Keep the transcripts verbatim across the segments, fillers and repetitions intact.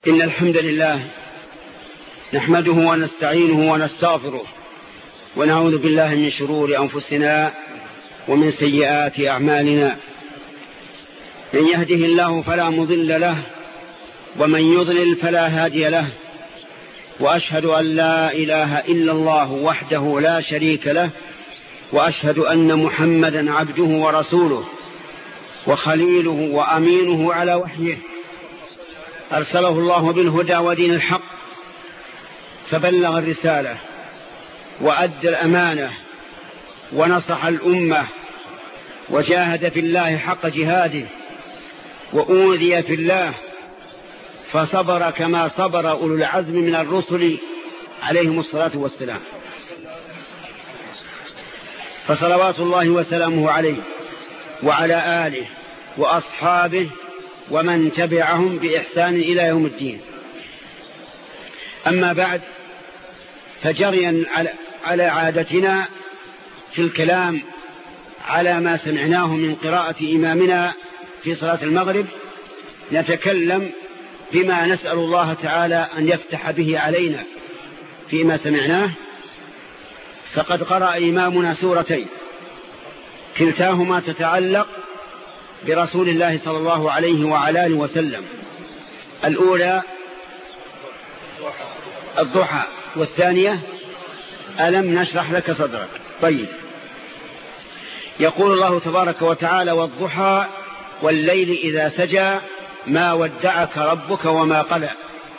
إن الحمد لله نحمده ونستعينه ونستغفره ونعوذ بالله من شرور أنفسنا ومن سيئات أعمالنا. من يهده الله فلا مضل له ومن يضلل فلا هادي له، وأشهد أن لا إله إلا الله وحده لا شريك له، وأشهد أن محمدا عبده ورسوله وخليله وأمينه على وحيه، أرسله الله بالهدى ودين الحق فبلغ الرسالة وأدى الأمانة ونصح الأمة وجاهد في الله حق جهاده وأوذي في الله فصبر كما صبر أولو العزم من الرسل عليهم الصلاة والسلام. فصلوات الله وسلامه عليه وعلى آله وأصحابه ومن تبعهم بإحسان إلى يوم الدين. أما بعد، فجريا على عادتنا في الكلام على ما سمعناه من قراءة إمامنا في صلاة المغرب، نتكلم بما نسأل الله تعالى أن يفتح به علينا فيما سمعناه. فقد قرأ إمامنا سورتين كلتاهما تتعلق برسول الله صلى الله عليه وعلى آله وسلم. الأولى الضحى، والثانية ألم نشرح لك صدرك. طيب، يقول الله تبارك وتعالى: والضحى والليل إذا سجى ما ودعك ربك وما قلى.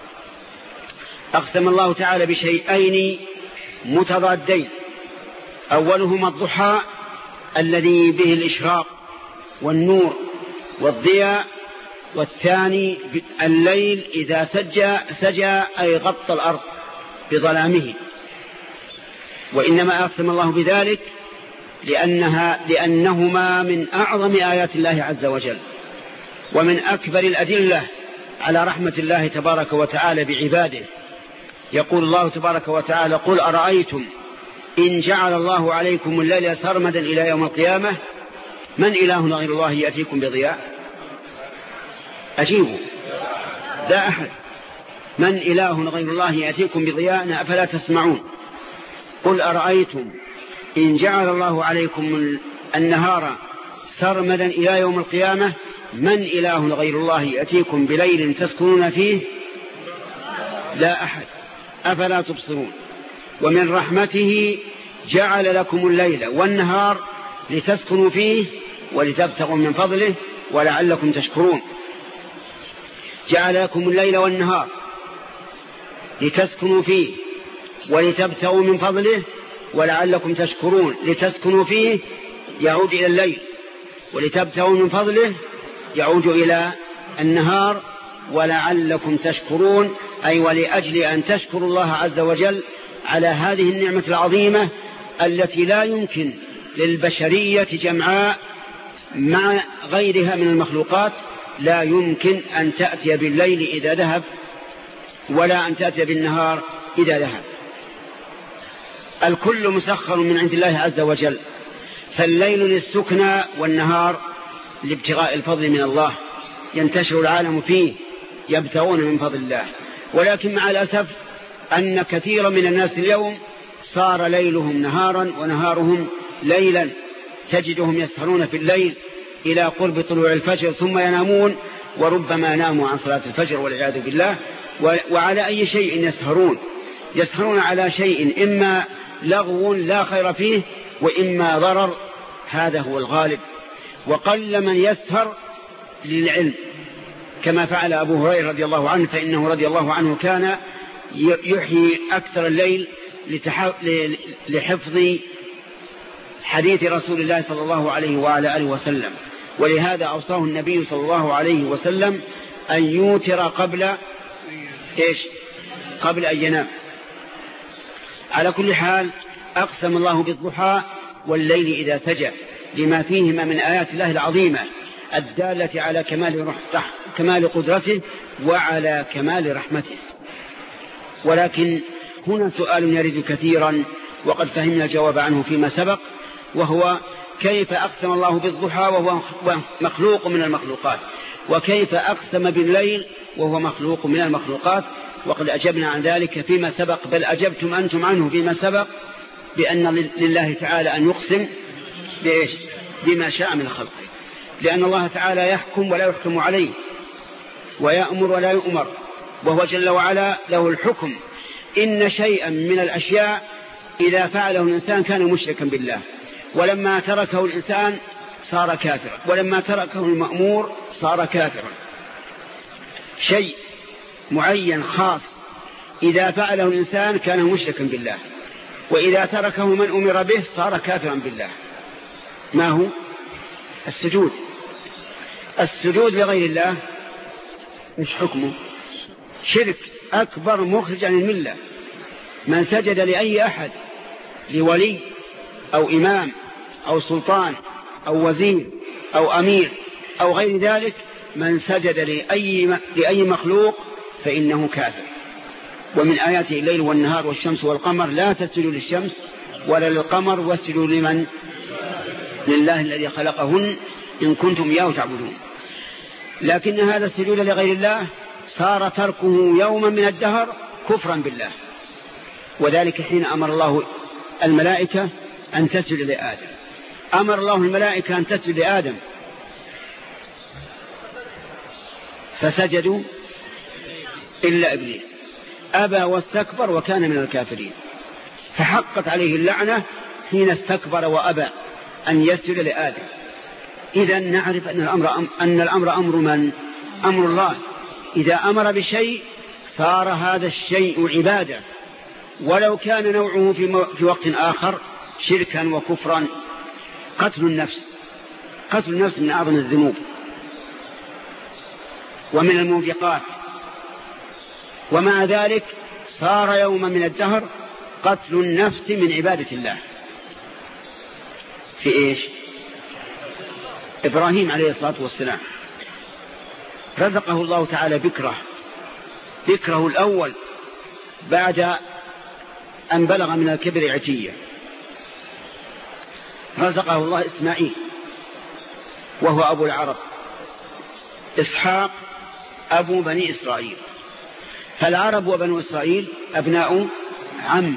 أقسم الله تعالى بشيئين متضادين، أولهما الضحى الذي به الإشراق والنور والضياء، والثاني الليل إذا سجى سجى أي غطى الأرض بظلامه. وإنما أقسم الله بذلك لأنها لأنهما من أعظم آيات الله عز وجل ومن أكبر الأدلة على رحمة الله تبارك وتعالى بعباده. يقول الله تبارك وتعالى: قل أرأيتم إن جعل الله عليكم الليل سرمدا إلى يوم القيامة من إله غير الله يأتيكم بضياء؟ أجيبوا، لا أحد. من إله غير الله يأتيكم بضياء أفلا تسمعون؟ قل أرأيتم إن جعل الله عليكم النهار سرمدا إلى يوم القيامة من إله غير الله يأتيكم بليل تسكنون فيه؟ لا أحد، أفلا تبصرون. ومن رحمته جعل لكم الليل والنهار لتسكنوا فيه ولتبتغوا من فضله ولعلكم تشكرون. جعل لكم الليل والنهار لتسكنوا فيه ولتبتغوا من فضله ولعلكم تشكرون. لتسكنوا فيه يعود إلى الليل، ولتبتغوا من فضله يعود إلى النهار، ولعلكم تشكرون أي ولأجل أن تشكروا الله عز وجل على هذه النعمة العظيمة التي لا يمكن للبشرية جمعاء مع غيرها من المخلوقات لا يمكن أن تأتي بالليل إذا ذهب ولا أن تأتي بالنهار إذا ذهب. الكل مسخر من عند الله عز وجل، فالليل للسكنى والنهار لابتغاء الفضل من الله، ينتشر العالم فيه يبتغون من فضل الله. ولكن مع الأسف أن كثيرا من الناس اليوم صار ليلهم نهارا ونهارهم ليلا، تجدهم يسهرون في الليل إلى قرب طلوع الفجر ثم ينامون، وربما ناموا عن صلاة الفجر والعياذ بالله. وعلى أي شيء يسهرون؟ يسهرون على شيء إما لغو لا خير فيه وإما ضرر، هذا هو الغالب. وقل من يسهر للعلم كما فعل أبو هريرة رضي الله عنه، فإنه رضي الله عنه كان يحيي أكثر الليل لحفظ حديث رسول الله صلى الله عليه وعلى آله وسلم. ولهذا أوصاه النبي صلى الله عليه وسلم أن يوتر قبل إيش؟ قبل أن ينام. على كل حال، أقسم الله بالضحى والليل إذا سجى لما فيهما من آيات الله العظيمة الدالة على كمال, كمال قدرته وعلى كمال رحمته. ولكن هنا سؤال يرد كثيرا وقد فهمنا الجواب عنه فيما سبق، وهو كيف أقسم الله بالضحى وهو مخلوق من المخلوقات؟ وكيف أقسم بالليل وهو مخلوق من المخلوقات؟ وقد أجبنا عن ذلك فيما سبق، بل أجبتم أنتم عنه فيما سبق بأن لله تعالى أن يقسم بإيش؟ بما شاء من خلقه، لأن الله تعالى يحكم ولا يحكم عليه، ويأمر ولا يؤمر، وهو جل وعلا له الحكم. إن شيئا من الأشياء إذا فعله الإنسان كان مشركا بالله، ولما تركه الإنسان صار كافرا، ولما تركه المأمور صار كافرا. شيء معين خاص إذا فعله الإنسان كان مشركا بالله، وإذا تركه من أمر به صار كافرا بالله. ما هو؟ السجود. السجود لغير الله مش حكمه؟ شرك أكبر مخرج عن الملة. من سجد لأي أحد، لولي أو إمام أو سلطان أو وزير أو أمير أو غير ذلك، من سجد لأي, لأي مخلوق فإنه كافر. ومن آياته الليل والنهار والشمس والقمر، لا تسجدوا للشمس ولا للقمر واسجدوا لمن؟ لله الذي خلقهن إن كنتم إياه تعبدون. لكن هذا السجود لغير الله صار تركه يوما من الدهر كفرا بالله، وذلك حين أمر الله الملائكة أن تسجد لآدم. أمر الله الملائكة أن تسجد لآدم فسجدوا إلا إبليس أبى واستكبر وكان من الكافرين، فحقت عليه اللعنة حين استكبر وأبى أن يسجد لآدم. إذن نعرف أن الأمر, أن الأمر أمر من؟ أمر الله. إذا أمر بشيء صار هذا الشيء عبادة، ولو كان نوعه في, في وقت آخر شركا وكفرا. قتل النفس، قتل النفس من أعظم الذنوب ومن الموبقات، ومع ذلك صار يوما من الدهر قتل النفس من عبادة الله. في إيش؟ إبراهيم عليه الصلاة والسلام رزقه الله تعالى بكره، بكره الأول بعد أن بلغ من الكبر عتية. رزقه الله إسماعيل وهو أبو العرب، إسحاق أبو بني إسرائيل. فالعرب وبنو إسرائيل أبناء عم.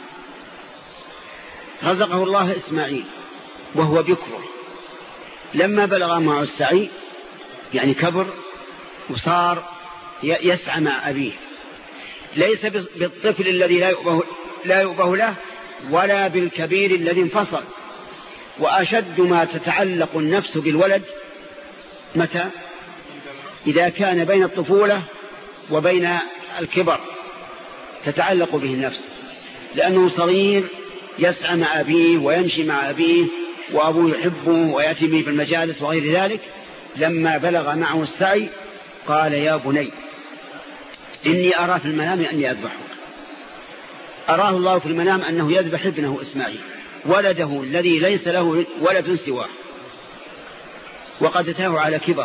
رزقه الله إسماعيل وهو بكره. لما بلغ معه السعي يعني كبر وصار يسعى مع أبيه، ليس بالطفل الذي لا يؤبه, لا يؤبه له، ولا بالكبير الذي انفصل. وأشد ما تتعلق النفس بالولد متى؟ إذا كان بين الطفولة وبين الكبر تتعلق به النفس، لأنه صغير يسعى مع أبيه ويمشي مع أبيه وأبوه يحبه ويأتي به في المجالس وغير ذلك. لما بلغ معه السعي قال يا بني إني أرى في المنام أني أذبحك. أراه الله في المنام أنه يذبح ابنه إسماعيل، ولده الذي ليس له ولد سواه، وقد أتاه على كبر.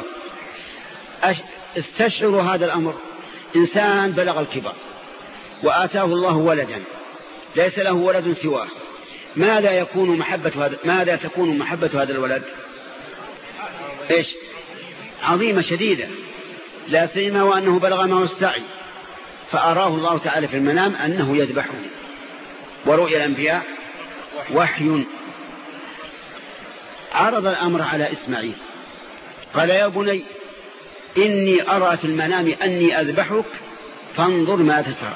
استشعر هذا الأمر، إنسان بلغ الكبر وآتاه الله ولدا ليس له ولد سواه، ماذا يكون محبة هذا ماذا تكون محبة هذا الولد؟ إيش؟ عظيمة شديدة، لا سيما وأنه بلغ معه السعي. فأراه الله تعالى في المنام أنه يذبحه، ورؤيا الأنبياء وحي. عرض الأمر على إسماعيل قال يا بني إني أرى في المنام أني أذبحك فانظر ماذا ترى.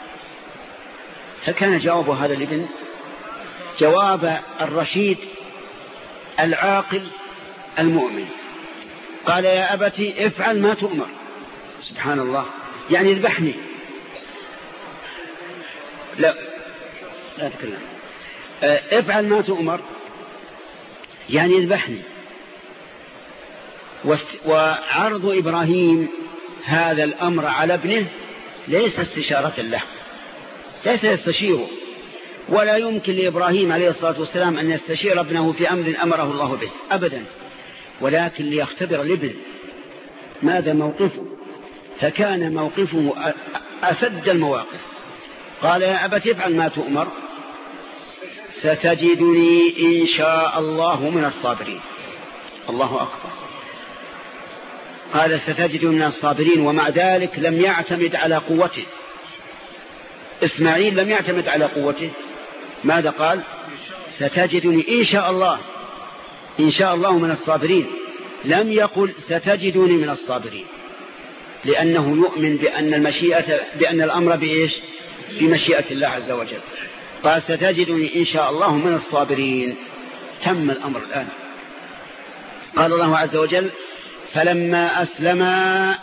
فكان جواب هذا الابن جواب الرشيد العاقل المؤمن. قال يا أبتي افعل ما تؤمر. سبحان الله، يعني اذبحني. لا لا تكلم. افعل ما تؤمر يعني اذبحني. وعرض إبراهيم هذا الأمر على ابنه ليس استشارة له، ليس يستشيره، ولا يمكن لإبراهيم عليه الصلاة والسلام أن يستشير ابنه في أمر أمره الله به أبدا، ولكن ليختبر الابن ماذا موقفه. فكان موقفه أسد المواقف. قال يا أبت افعل ما تؤمر ستجدني إن شاء الله من الصابرين. الله أكبر. قال ستجد من الصابرين، ومع ذلك لم يعتمد على قوته. إسماعيل لم يعتمد على قوته، ماذا قال؟ ستجدني إن شاء الله، إن شاء الله من الصابرين. لم يقل ستجدني من الصابرين، لأنه يؤمن بأن المشيئة بأن الأمر بإيش؟ بمشيئة الله عز وجل. قال ستجدني إن شاء الله من الصابرين. تم الأمر الآن. قال الله عز وجل فلما أسلما،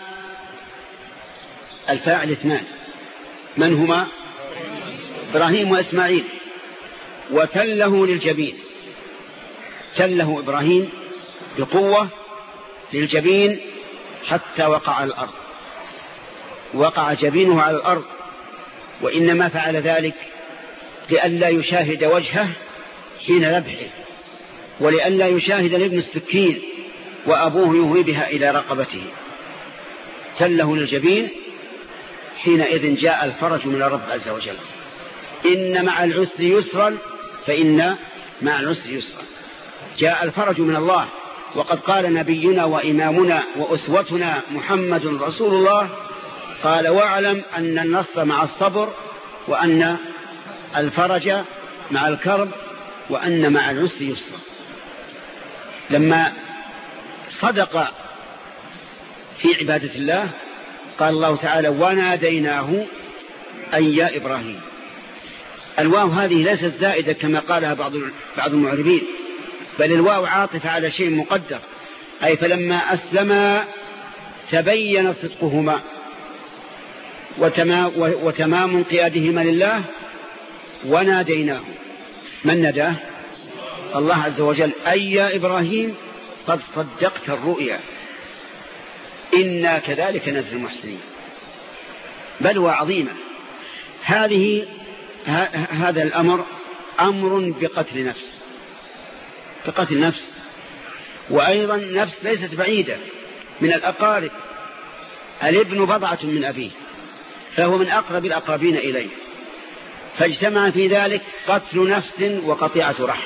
الفاعل اثنان، من هما؟ إبراهيم وإسماعيل. وتله للجبين، تله إبراهيم بقوة للجبين حتى وقع على الأرض، وقع جبينه على الأرض. وإنما فعل ذلك لئلا يشاهد وجهه حين ذبحه، ولئلا يشاهد الابن السكين وأبوه يهوي بها إلى رقبته. تله للجبين. حينئذ جاء الفرج من الرب عز وجل. إن مع العسر يسرا، فإن مع العسر يسرا. جاء الفرج من الله. وقد قال نبينا وإمامنا وأسوتنا محمد رسول الله، قال واعلم أن النصر مع الصبر، وأن الفرج مع الكرب، وأن مع العسر يسرا. لما صدق في عبادة الله قال الله تعالى وناديناه أي يا إبراهيم. الواو هذه ليست زائدة كما قالها بعض بعض المعربين، بل الواو عاطفة على شيء مقدر، أي فلما أسلما تبين صدقهما وتمام انقيادهما لله وناديناه. من نداه؟ الله عز وجل. أي يا إبراهيم قد صدقت الرؤيا إنا كذلك نجزي المحسنين. بلوى عظيمة هذه. هذا الأمر أمر بقتل نفس، بقتل نفس. وأيضا نفس ليست بعيدة من الأقارب. الابن بضعة من أبيه، فهو من أقرب الأقربين إليه، فاجتمع في ذلك قتل نفس وقطيعة رحم.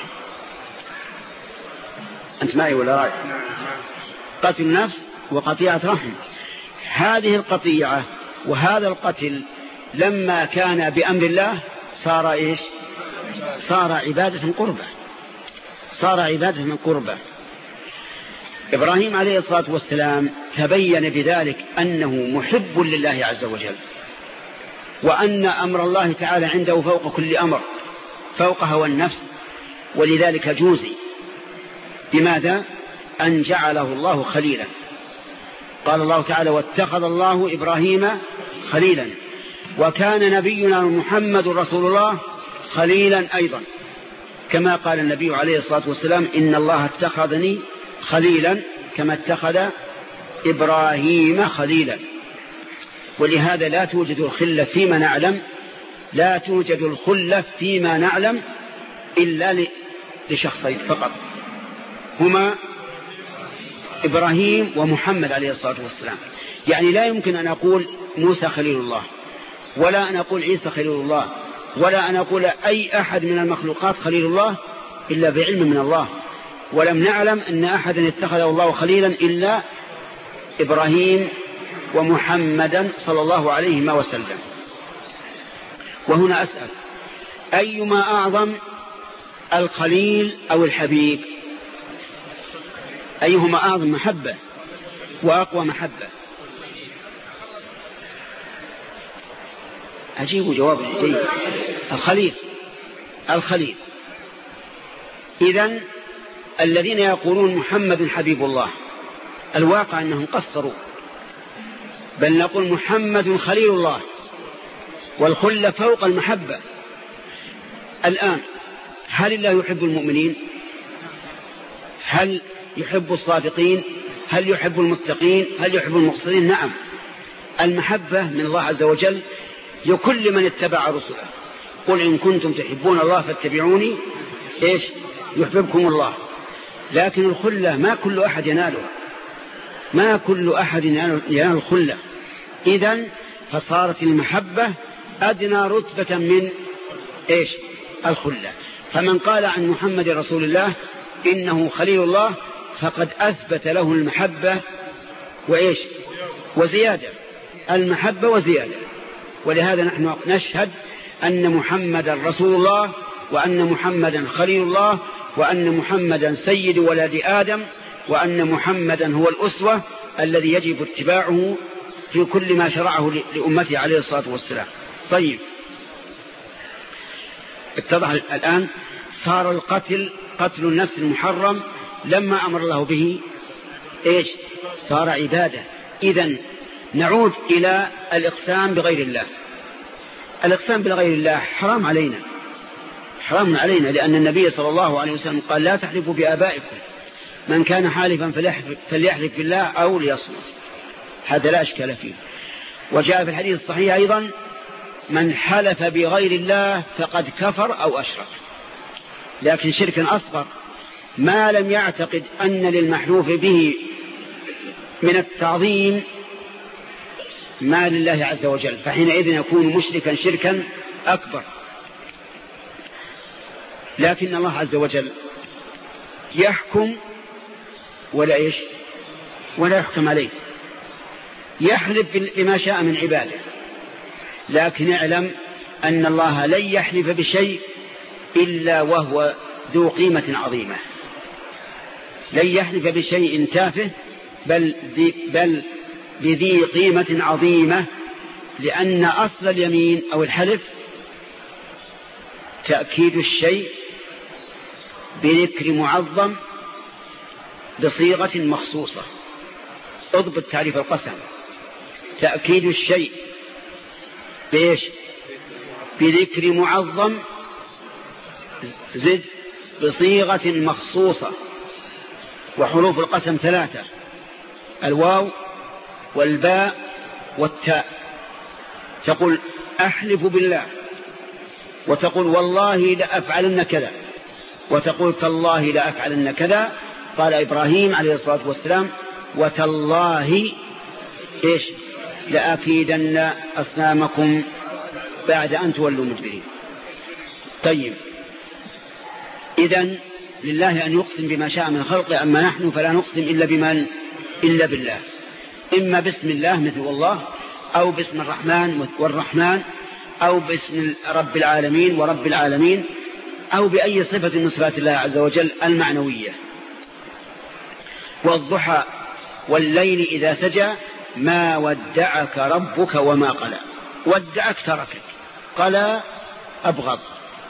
أنت معي ولا رأي؟ قتل نفس وقطيعة رحم. هذه القطيعة وهذا القتل لما كان بأمر الله صار إيش؟ صار عبادة قربة، صار عبادة قربة. إبراهيم عليه الصلاة والسلام تبين بذلك أنه محب لله عز وجل، وأن أمر الله تعالى عنده فوق كل أمر، فوق هوى النفس. ولذلك جوزي بماذا؟ أن جعله الله خليلا. قال الله تعالى واتخذ الله إبراهيم خليلا، وكان نبينا محمد رسول الله خليلا أيضا، كما قال النبي عليه الصلاة والسلام إن الله اتخذني خليلا كما اتخذ إبراهيم خليلا. ولهذا لا توجد الخلة فيما نعلم، لا توجد الخلة فيما نعلم إلا لشخصين فقط، هما إبراهيم ومحمد عليه الصلاة والسلام. يعني لا يمكن أن أقول موسى خليل الله، ولا أن أقول عيسى خليل الله، ولا أن أقول أي أحد من المخلوقات خليل الله إلا بعلم من الله. ولم نعلم أن أحدا اتخذه الله خليلا إلا إبراهيم ومحمدا صلى الله عليه وسلم. وهنا أسأل أيما أعظم، الخليل أو الحبيب؟ أيهما أعظم محبة وأقوى محبة؟ أجيب جواب جيد. الخليل، الخليل. إذن الذين يقولون محمد حبيب الله الواقع أنهم قصروا، بل نقول محمد خليل الله، والخلة فوق المحبة. الآن هل الله يحب المؤمنين؟ هل يحب الصادقين؟ هل يحب المتقين؟ هل يحب المقصرين؟ نعم. المحبة من الله عز وجل لكل من اتبع رسله. قل إن كنتم تحبون الله فاتبعوني إيش يحببكم الله. لكن الخلة ما كل أحد ينالها، ما كل أحد ينال الخلة. إذن فصارت المحبة أدنى رتبة من إيش الخلة. فمن قال عن محمد رسول الله إنه خليل الله فقد أثبت له المحبة وإيش وزيادة، المحبة وزيادة. ولهذا نحن نشهد أن محمدا رسول الله، وأن محمدا خليل الله، وأن محمدا سيد ولد آدم، وأن محمدا هو الأسوة الذي يجب اتباعه في كل ما شرعه لأمته عليه الصلاة والسلام. طيب، اتضح الآن صار القتل قتل النفس المحرم لما أمر الله به إيش صار عبادة. إذن نعود إلى الإقسام بغير الله. الإقسام بغير الله حرام علينا، حرام علينا، لأن النبي صلى الله عليه وسلم قال لا تحلفوا بآبائكم، من كان حالفا فليحلف بالله أو ليصمت. هذا لا أشكال فيه. وجاء في الحديث الصحيح أيضا من حلف بغير الله فقد كفر أو أشرك، لكن شركا أصغر ما لم يعتقد أن للمحلوف به من التعظيم ما لله عز وجل، فحينئذ يكون مشركا شركا أكبر. لكن الله عز وجل يحكم ولا إيش ولا يحكم عليه، يحلف بما شاء من عباده، لكن اعلم أن الله لن يحلف بشيء إلا وهو ذو قيمة عظيمة، لن يحلف بشيء تافه بل, بل بذي قيمة عظيمة، لأن أصل اليمين أو الحلف تأكيد الشيء بذكر معظم بصيغة مخصوصة. اضبط تعريف القسم، تأكيد الشيء بإيش بذكر معظم زد بصيغة مخصوصة. وحروف القسم ثلاثة، الواو والباء والتاء. تقول أحلف بالله، وتقول والله لأفعلن كذا، وتقول تالله لأفعلن كذا. قال إبراهيم عليه الصلاة والسلام وتالله إيش لأكيدن أصنامكم بعد أن تولوا مدبرين. طيب، إذن لله أن يقسم بما شاء من خلقه، أما نحن فلا نقسم إلا بمن إلا بالله، إما باسم الله مثل والله، أو باسم الرحمن والرحمن، أو باسم رب العالمين ورب العالمين، أو بأي صفة من صفات الله عز وجل المعنوية. والضحى والليل إذا سجى ما ودعك ربك وما قلى. ودعك تركك، قلى أبغض،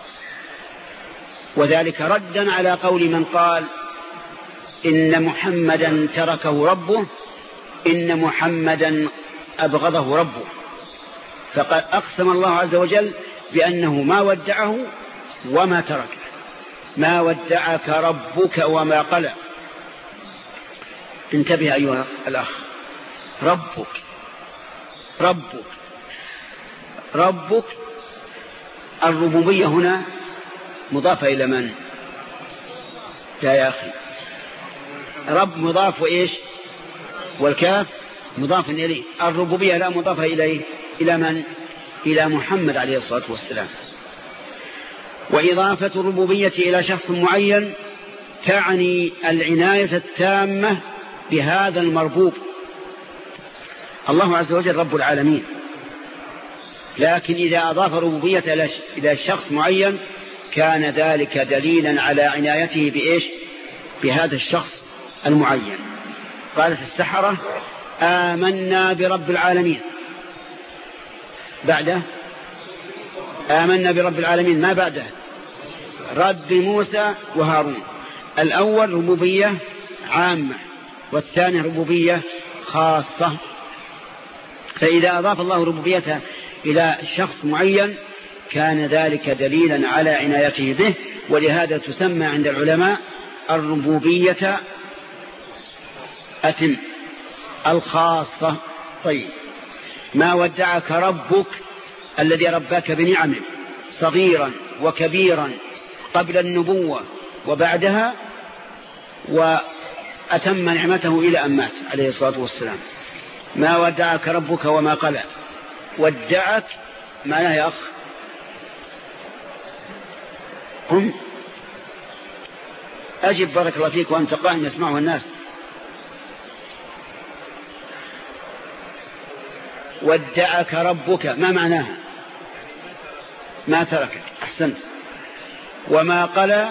وذلك ردا على قول من قال إن محمدا تركه ربه، إن محمدا أبغضه ربه. فقد أقسم الله عز وجل بأنه ما ودعه وما تركه. ما ودعك ربك وما قلى. انتبه أيها الأخ، ربك ربك ربك الربوبية هنا مضافة إلى من؟ لا يا أخي، رب مضاف وإيش والكاف مضاف إليه. الربوبية لا مضافة إليه. إلى من؟ إلى محمد عليه الصلاة والسلام. وإضافة الربوبية إلى شخص معين تعني العناية التامة بهذا المربوب. الله عز وجل رب العالمين، لكن إذا أضاف الربوبية إلى شخص معين كان ذلك دليلا على عنايته بإيش بهذا الشخص المعين. قالت السحرة آمنا برب العالمين، بعده آمنا برب العالمين، ما بعده رب موسى وهارون. الأول ربوبية عامة، والثاني ربوبية خاصة. فإذا أضاف الله ربوبيته إلى شخص معين كان ذلك دليلا على عنايته به، ولهذا تسمى عند العلماء الربوبية أتم الخاصة. طيب، ما ودعك ربك الذي رباك بنعمه صغيرا وكبيرا قبل النبوة وبعدها، وأتم نعمته إلى أن مات عليه الصلاة والسلام. ما ودعك ربك وما قلى. ودعك معناه يا أخ قم أجب بارك الله فيك وأنت قائم يسمعه الناس. ودعك ربك ما معناها؟ ما تركك. أحسنت. وما قلى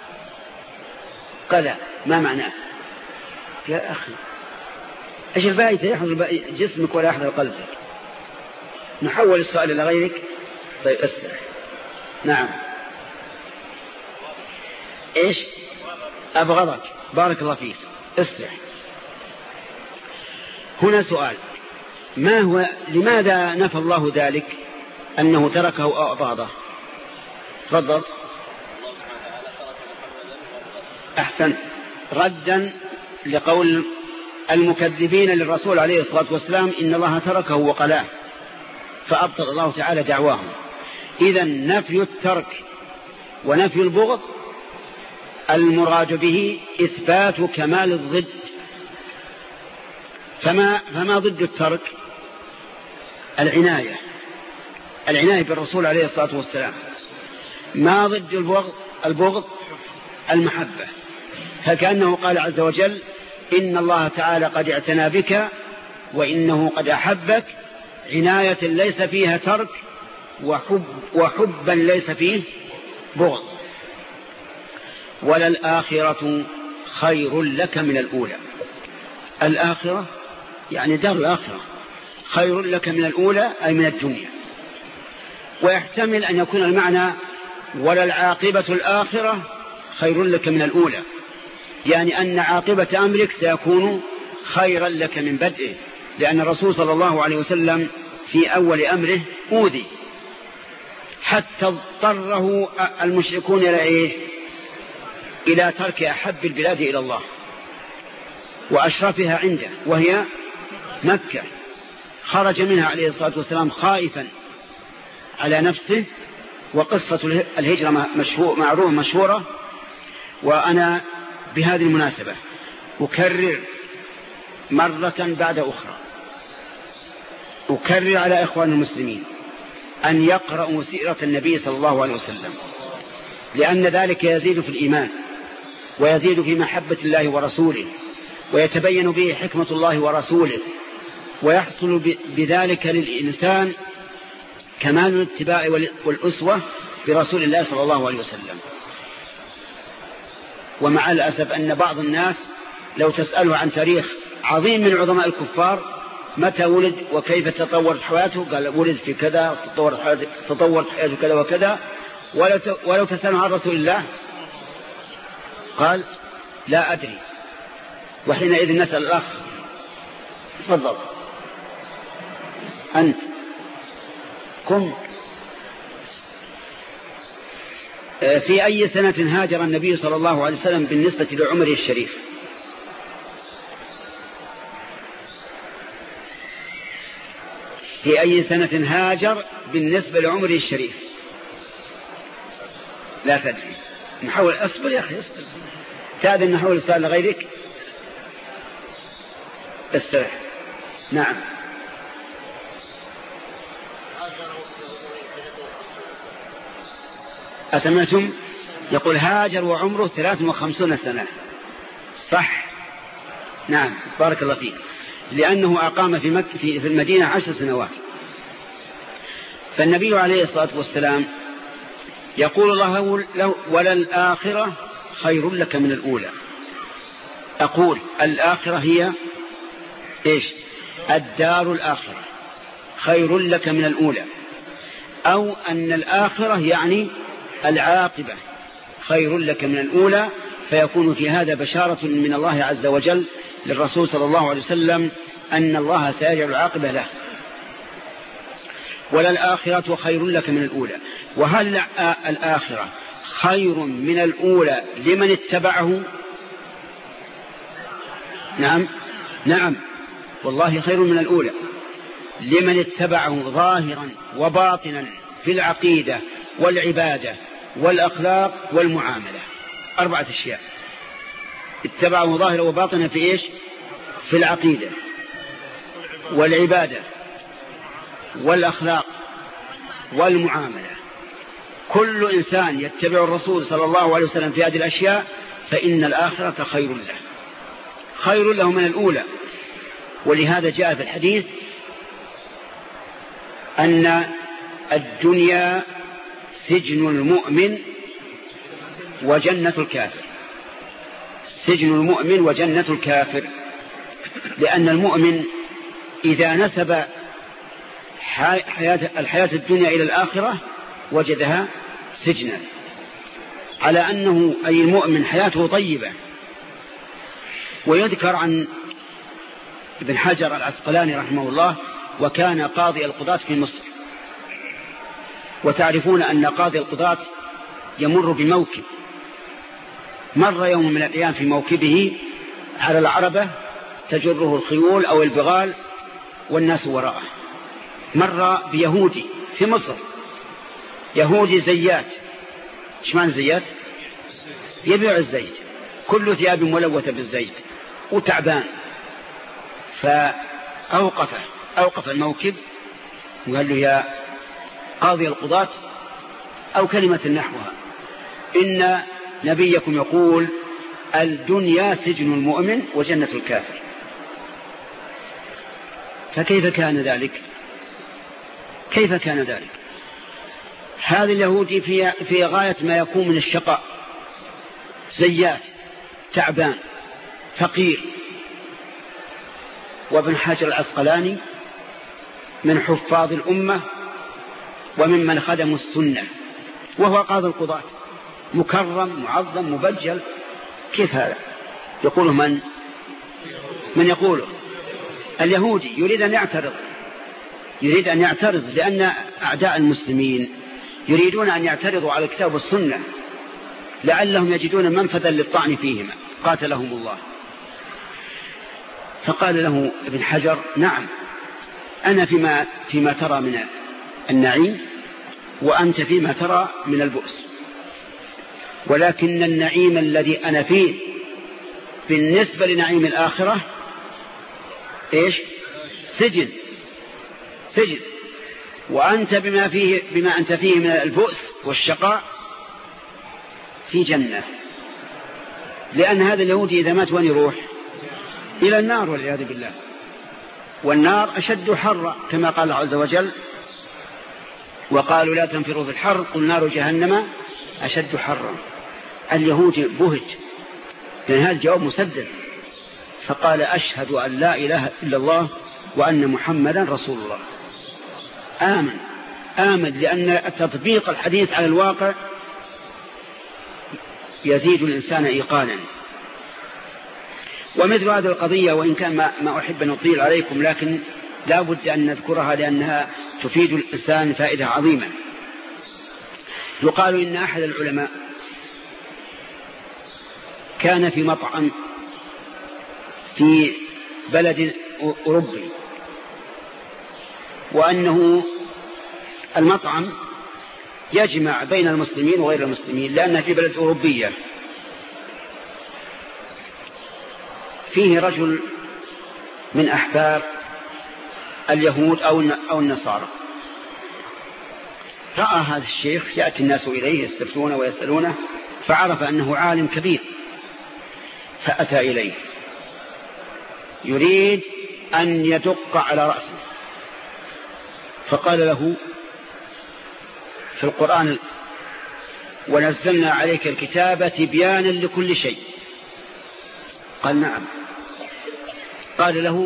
قلى ما معناه؟ يا أخي إيش الفائدة؟ يحضر جسمك ولا يحضر قلبك. نحول السؤال إلى غيرك. طيب أسرع. نعم. إيش؟ أبغضك. بارك الله فيك. اسرع. هنا سؤال، ما هو لماذا نفى الله ذلك أنه تركه أو أبغضه؟ تفضل. أحسنت. ردا لقول المكذبين للرسول عليه الصلاة والسلام إن الله تركه وقلاه، فأبطل الله تعالى دعواهم. إذن نفي الترك ونفي البغض المراد به إثبات كمال الضد. فما, فما ضد الترك؟ العناية العناية بالرسول عليه الصلاة والسلام. ما ضد البغض؟ البغض المحبة. فكأنه قال عز وجل إن الله تعالى قد اعتنى بك وإنه قد أحبك عناية ليس فيها ترك، وحب وحبا ليس فيه بغض. وللآخرة خير لك من الأولى. الآخرة يعني دار الآخرة خير لك من الأولى أي من الدنيا. ويحتمل أن يكون المعنى وللعاقبة الآخرة خير لك من الأولى، يعني أن عاقبة أمرك سيكون خيرا لك من بدئه، لأن الرسول صلى الله عليه وسلم في أول أمره أوذي حتى اضطره المشركون إلى إيه؟ إلى ترك أحب البلاد إلى الله وأشرفها عنده وهي مكة. خرج منها عليه الصلاة والسلام خائفا على نفسه. وقصة الهجرة مشهور معروفة مشهورة. وأنا بهذه المناسبة أكرر مرة بعد أخرى أكرر على إخوان المسلمين أن يقرأوا سيرة النبي صلى الله عليه وسلم، لأن ذلك يزيد في الإيمان ويزيد في محبة الله ورسوله، ويتبين به حكمة الله ورسوله، ويحصل بذلك للإنسان كمال الاتباع والأسوة برسول الله صلى الله عليه وسلم. ومع الأسف أن بعض الناس لو تسأله عن تاريخ عظيم من عظماء الكفار متى ولد وكيف تطورت حياته قال ولد في كذا تطورت حياته, تطورت حياته كذا وكذا. ولو, ولو تسأله عن رسول الله قال لا أدري. وحينئذ نسأل الأخ تفضل أنت كم في أي سنة هاجر النبي صلى الله عليه وسلم بالنسبة لعمره الشريف؟ في أي سنة هاجر بالنسبة لعمره الشريف؟ لا تدري. نحاول. أصبر يا أخي أصبر. تأذن نحاول السؤال لغيرك. استرح. نعم. أسمعتم؟ يقول هاجر وعمره ثلاث وخمسون سنة. صح؟ نعم بارك الله فيك. لأنه أقام في مكة في المدينة عشر سنوات. فالنبي عليه الصلاة والسلام يقول الله له وللآخرة خير لك من الأولى. أقول الآخرة هي إيش؟ الدار الآخرة خير لك من الأولى، أو أن الآخرة يعني العاقبة خير لك من الأولى، فيكون في هذا بشارة من الله عز وجل للرسول صلى الله عليه وسلم أن الله سيجعل العاقبة له. وللآخرة خير لك من الأولى. وهل الآخرة خير من الأولى لمن اتبعه؟ نعم نعم والله خير من الأولى لمن اتبعه ظاهرا وباطنا في العقيدة والعبادة والأخلاق والمعاملة. أربعة أشياء اتبعه ظاهرا وباطنا في إيش؟ في العقيدة والعبادة والأخلاق والمعاملة. كل إنسان يتبع الرسول صلى الله عليه وسلم في هذه الأشياء فإن الآخرة خير له خير له من الأولى. ولهذا جاء في الحديث أن الدنيا سجن المؤمن وجنة الكافر، سجن المؤمن وجنة الكافر، لأن المؤمن إذا نسب حياة الحياة الدنيا إلى الآخرة وجدها سجنا، على أنه أي المؤمن حياته طيبة. ويذكر عن ابن حجر العسقلاني رحمه الله: وكان قاضي القضاة في مصر. وتعرفون أن قاضي القضاة يمر بموكب، مر يوم من الأيام في موكبه على العربة تجره الخيول أو البغال والناس وراءه، مر بيهودي في مصر، يهودي زيات. ايش معنى زيات؟ يبيع الزيت، كل ثياب ملوثة بالزيت وتعبان. فأوقفه أوقف الموكب وقال له: يا قاضي القضاة، أو كلمة نحوها: إن نبيكم يقول الدنيا سجن المؤمن وجنة الكافر. فكيف كان ذلك؟ كيف كان ذلك؟ هذا اليهودي في, في غاية ما يكون من الشقاء، زيات، تعبان، فقير. وابن حجر العسقلاني من حفاظ الأمة وممن خدموا السنة، وهو قاضي القضاة، مكرم معظم مبجل. كيف هذا؟ يقوله من؟ من يقوله؟ اليهودي يريد أن يعترض، يريد أن يعترض لأن أعداء المسلمين يريدون أن يعترضوا على الكتاب والسنة لعلهم يجدون منفذا للطعن فيهما، قاتلهم الله. فقال له ابن حجر: نعم، أنا فيما, فيما ترى من النعيم، وأنت فيما ترى من البؤس، ولكن النعيم الذي أنا فيه بالنسبة لنعيم الآخرة إيش؟ سجن، سجن. وأنت بما, فيه بما أنت فيه من البؤس والشقاء في جنة. لأن هذا اليهودي إذا مات وين يروح؟ إلى النار والعياذ بالله، والنار أشد حرا كما قال الله عز وجل: وقالوا لا تنفروا في الحر قل نار جهنم أشد حرا. اليهودي بهج، لأن هذا الجواب مسدد، فقال: أشهد أن لا إله إلا الله وأن محمدا رسول الله. آمن آمن لأن تطبيق الحديث على الواقع يزيد الإنسان إيقانا. ومثل هذه القضية، وإن كان ما, ما أحب أن أطيل عليكم، لكن لا بد أن نذكرها لأنها تفيد الإنسان فائدة عظيمة. يقال إن أحد العلماء كان في مطعم في بلد أوروبي، وأنه المطعم يجمع بين المسلمين وغير المسلمين لأنها في بلد أوروبية. فيه رجل من أحبار اليهود أو النصارى، رأى هذا الشيخ يأتي الناس إليه يستفتونه ويسألونه، فعرف أنه عالم كبير، فأتى إليه يريد أن يدق على رأسه، فقال له: في القرآن ونزلنا عليك الكتاب تبيانا لكل شيء. قال: نعم. قال له: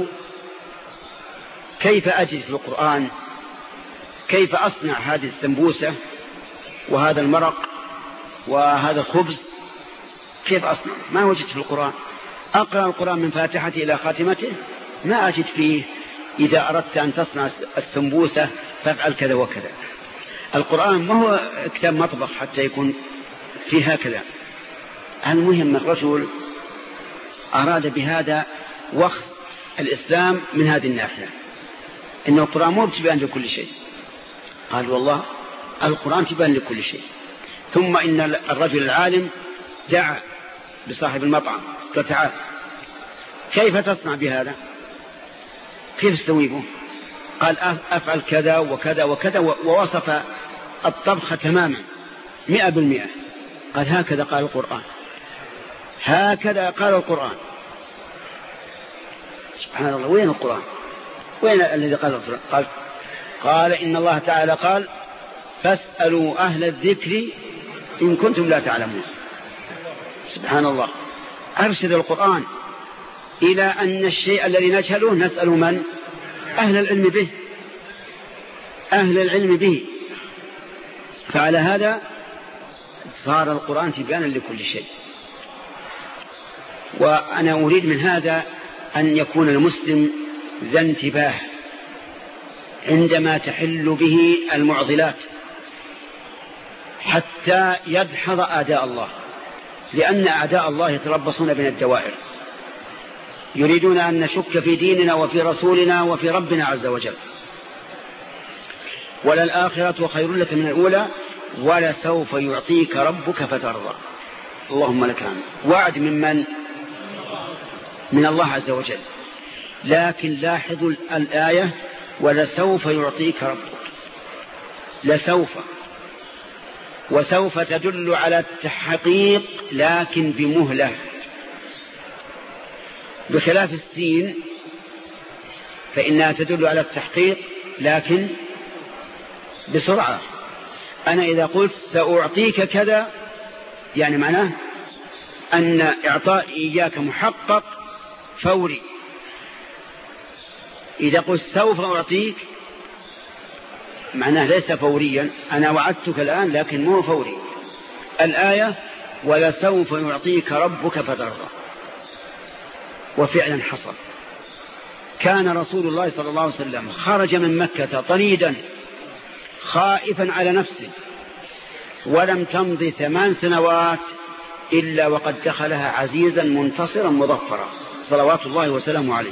كيف أجد في القرآن كيف أصنع هذه السمبوسة وهذا المرق وهذا الخبز؟ كيف أصنع؟ ما وجدت في القرآن. أقرأ القرآن من فاتحته إلى خاتمته، ما أجد فيه إذا أردت أن تصنع السمبوسة فافعل كذا وكذا. القرآن ما هو كتاب مطبخ حتى يكون فيه هكذا. المهم الرجل أراد بهذا وخص الإسلام من هذه الناحية، إنه القرآن مو تبان لكل شيء. قال: والله القرآن تبان لكل شيء. ثم إن الرجل العالم دعا بصاحب المطعم قال: تعال، كيف تصنع بهذا؟ كيف استويبه؟ قال: أفعل كذا وكذا وكذا، ووصف الطبخ تماما مئة بالمئة. قال: هكذا قال القرآن، هكذا قال القرآن. سبحان الله، وين القرآن؟ وين الذي قال القرآن؟ قال: قال إن الله تعالى قال فاسألوا أهل الذكر إن كنتم لا تعلمون. سبحان الله، أرشد القرآن إلى أن الشيء الذي نجهله نسأل من؟ أهل العلم به، أهل العلم به. فعلى هذا صار القرآن تبيانا لكل شيء. وأنا أريد من هذا أن يكون المسلم ذا انتباه عندما تحل به المعضلات حتى يدحض أعداء الله، لأن أعداء الله يتربصون بنا الدوائر، يريدون أن نشك في ديننا وفي رسولنا وفي ربنا عز وجل. وللآخرة خير لك من الأولى ولسوف يعطيك ربك فترضى. اللهم لك الحمد. وعد من من؟ من الله عز وجل. لكن لاحظوا الآية ولسوف يعطيك ربك، لسوف، وسوف تدل على التحقيق لكن بمهلة، بخلاف السين فإنها تدل على التحقيق لكن بسرعة. أنا إذا قلت سأعطيك كذا يعني معناه أن إعطاء إياك محقق فوري. إذا قلت سوف أعطيك معناه ليس فوريا، أنا وعدتك الآن لكن مو فوري. الآية ولسوف يعطيك ربك فترضى، وفعلا حصل. كان رسول الله صلى الله عليه وسلم خرج من مكة طريدا خائفا على نفسه، ولم تمضي ثمان سنوات إلا وقد دخلها عزيزا منتصرا مظفرا صلوات الله وسلامه عليه،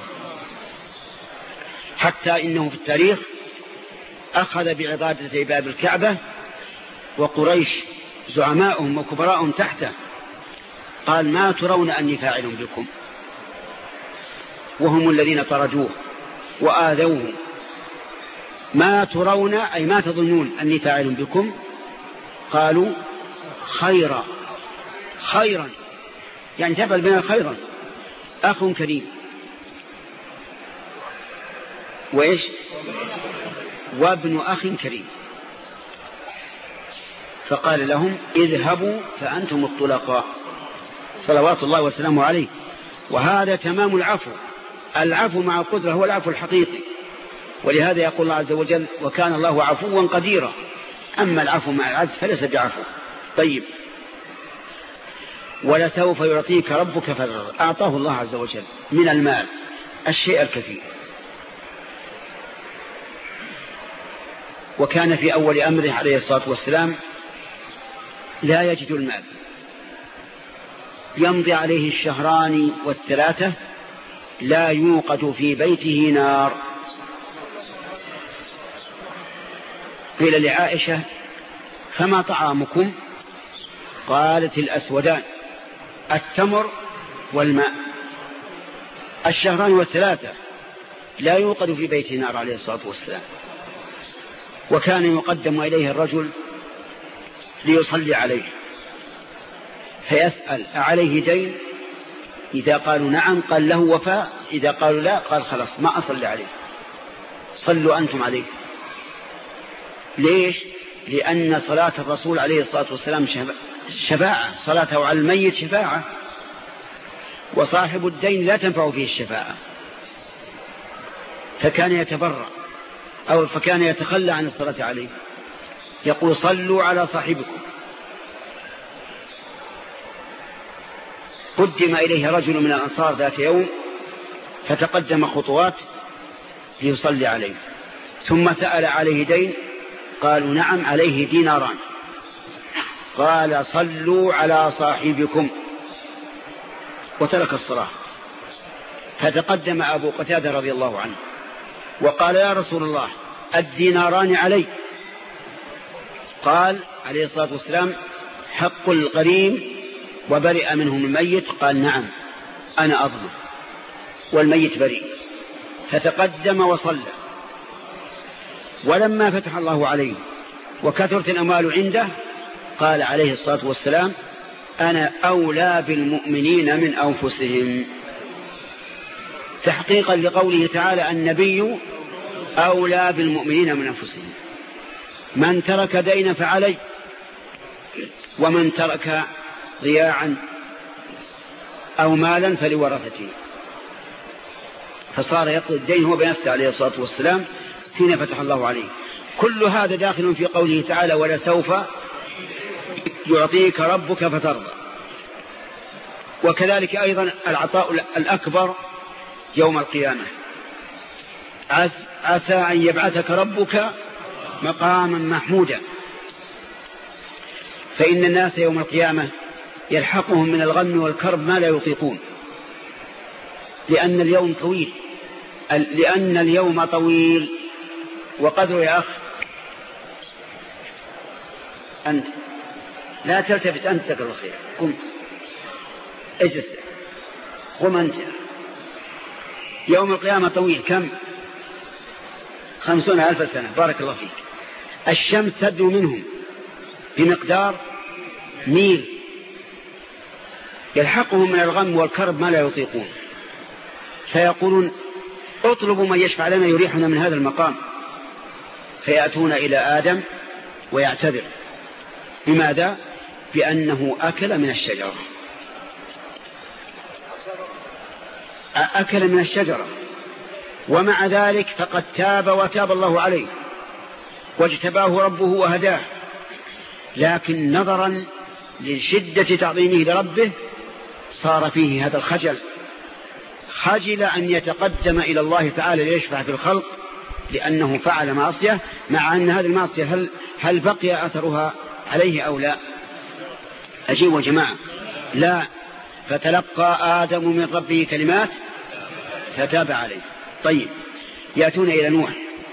حتى إنه في التاريخ أخذ بعضادة باب الكعبة وقريش زعماؤهم وكبراءهم تحته، قال ما ترون أني فاعل بكم، وهم الذين طردوه وآذوه، ما ترون أي ما تظنون أني فاعل بكم؟ قالوا خيرا، خيرا يعني تفعل بنا خيرا، أخ كريم وإيش وابن أخ كريم. فقال لهم اذهبوا فأنتم الطلقاء صلوات الله وسلامه عليه. وهذا تمام العفو، العفو مع القدرة هو العفو الحقيقي. ولهذا يقول الله عز وجل وكان الله عفوا قديرا، أما العفو مع العجز فليس بعفو. طيب، ولسوف يعطيك ربك فترضى. أعطاه الله عز وجل من المال الشيء الكثير، وكان في أول أمره عليه الصلاة والسلام لا يجد المال، يمضي عليه الشهران والثلاثة لا يوقد في بيته نار. قيل لعائشة فما طعامكم؟ قالت الأسودان، التمر والماء. الشهران والثلاثة لا يوقد في بيته نار عليه الصلاة والسلام. وكان يقدم إليه الرجل ليصلي عليه فيسأل أعليه دين؟ إذا قالوا نعم قال له وفاء، إذا قالوا لا قال خلاص ما أصلي عليه، صلوا أنتم عليه. ليش؟ لأن صلاة الرسول عليه الصلاة والسلام شفاعة، صلاته على الميت شفاعة، وصاحب الدين لا تنفع فيه الشفاعة. فكان يتبرأ أو فكان يتخلى عن الصلاة عليه، يقول صلوا على صاحبكم. قدم إليه رجل من الأنصار ذات يوم فتقدم خطوات ليصلي عليه، ثم سأل عليه دين؟ قالوا نعم عليه ديناران. قال صلوا على صاحبكم، وترك الصلاة. فتقدم أبو قتادة رضي الله عنه وقال يا رسول الله الديناران علي. قال عليه الصلاة والسلام حق القريم وبرئ منهم الميت. قال نعم أنا أظلم والميت بريء. فتقدم وصلى. ولما فتح الله عليه وكثرت الأموال عنده قال عليه الصلاة والسلام أنا أولى بالمؤمنين من أنفسهم، تحقيقا لقوله تعالى النبي أولى بالمؤمنين من أنفسهم. من ترك دينا فعليه، ومن ترك ضياعا أو مالا فلورثته. فصار يقضي الدين هو بنفسه عليه الصلاة والسلام حين فتح الله عليه. كل هذا داخل في قوله تعالى ولسوف يعطيك ربك فترضى. وكذلك أيضا العطاء الأكبر يوم القيامة، عسى أن يبعثك ربك مقاما محمودا. فإن الناس يوم القيامة يلحقهم من الغم والكرب ما لا يطيقون، لأن اليوم طويل، لأن اليوم طويل وقدره يا أخ. أنت لا تلتفت، أنت تقرأ الخير، قم اجلس، قم أنت. يوم القيامة طويل، كم؟ خمسون ألف سنة. بارك الله فيك. الشمس تدنو منهم بمقدار ميل، يلحقهم من الغم والكرب ما لا يطيقون، فيقولون اطلبوا من يشفع لنا يريحنا من هذا المقام، فيأتون إلى آدم ويعتذر. لماذا؟ بأنه أكل من الشجرة، أكل من الشجرة، ومع ذلك فقد تاب وتاب الله عليه واجتباه ربه وهداه، لكن نظرا لشدة تعظيمه لربه صار فيه هذا الخجل، خجل أن يتقدم إلى الله تعالى ليشفع في الخلق، لأنه فعل معصية، مع أن هذه المعصية هل, هل بقي أثرها عليه أو لا؟ أجيبوا جماعة، لا. فتلقى آدم من ربه كلمات فتاب عليه. طيب، يأتون إلى نوح.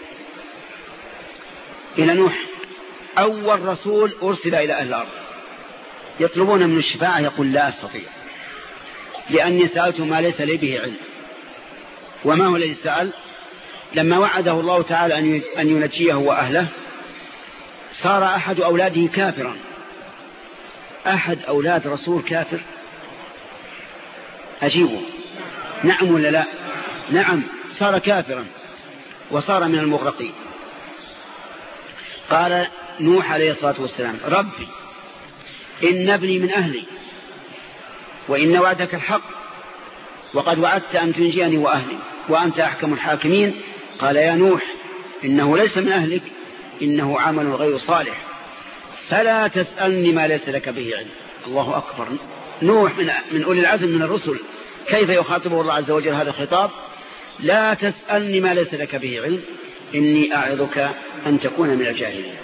إلى نوح أول رسول أرسل إلى أهل الأرض، يطلبون من الشفاعة، يقول لا أستطيع لأني سألت ما ليس لي به علم. وما هو الذي سأل؟ لما وعده الله تعالى أن ينجيه وأهله صار أحد أولاده كافرا. أحد أولاد رسول كافر؟ أجيبوا نعم ولا لا؟ نعم، صار كافرا وصار من المغرقين. قال نوح عليه الصلاة والسلام ربي إن ابني من أهلي وإن وعدك الحق وقد وعدت أن تنجيني وأهلي وأنت أحكم الحاكمين. قال يا نوح إنه ليس من أهلك، إنه عمل غير صالح، فلا تسألني ما ليس لك به علم. الله أكبر. نوح من, من أولي العزم من الرسل، كيف يخاطبه الله عز وجل هذا الخطاب؟ لا تسألني ما ليس لك به علم إني أعظك أن تكون من الجاهلين.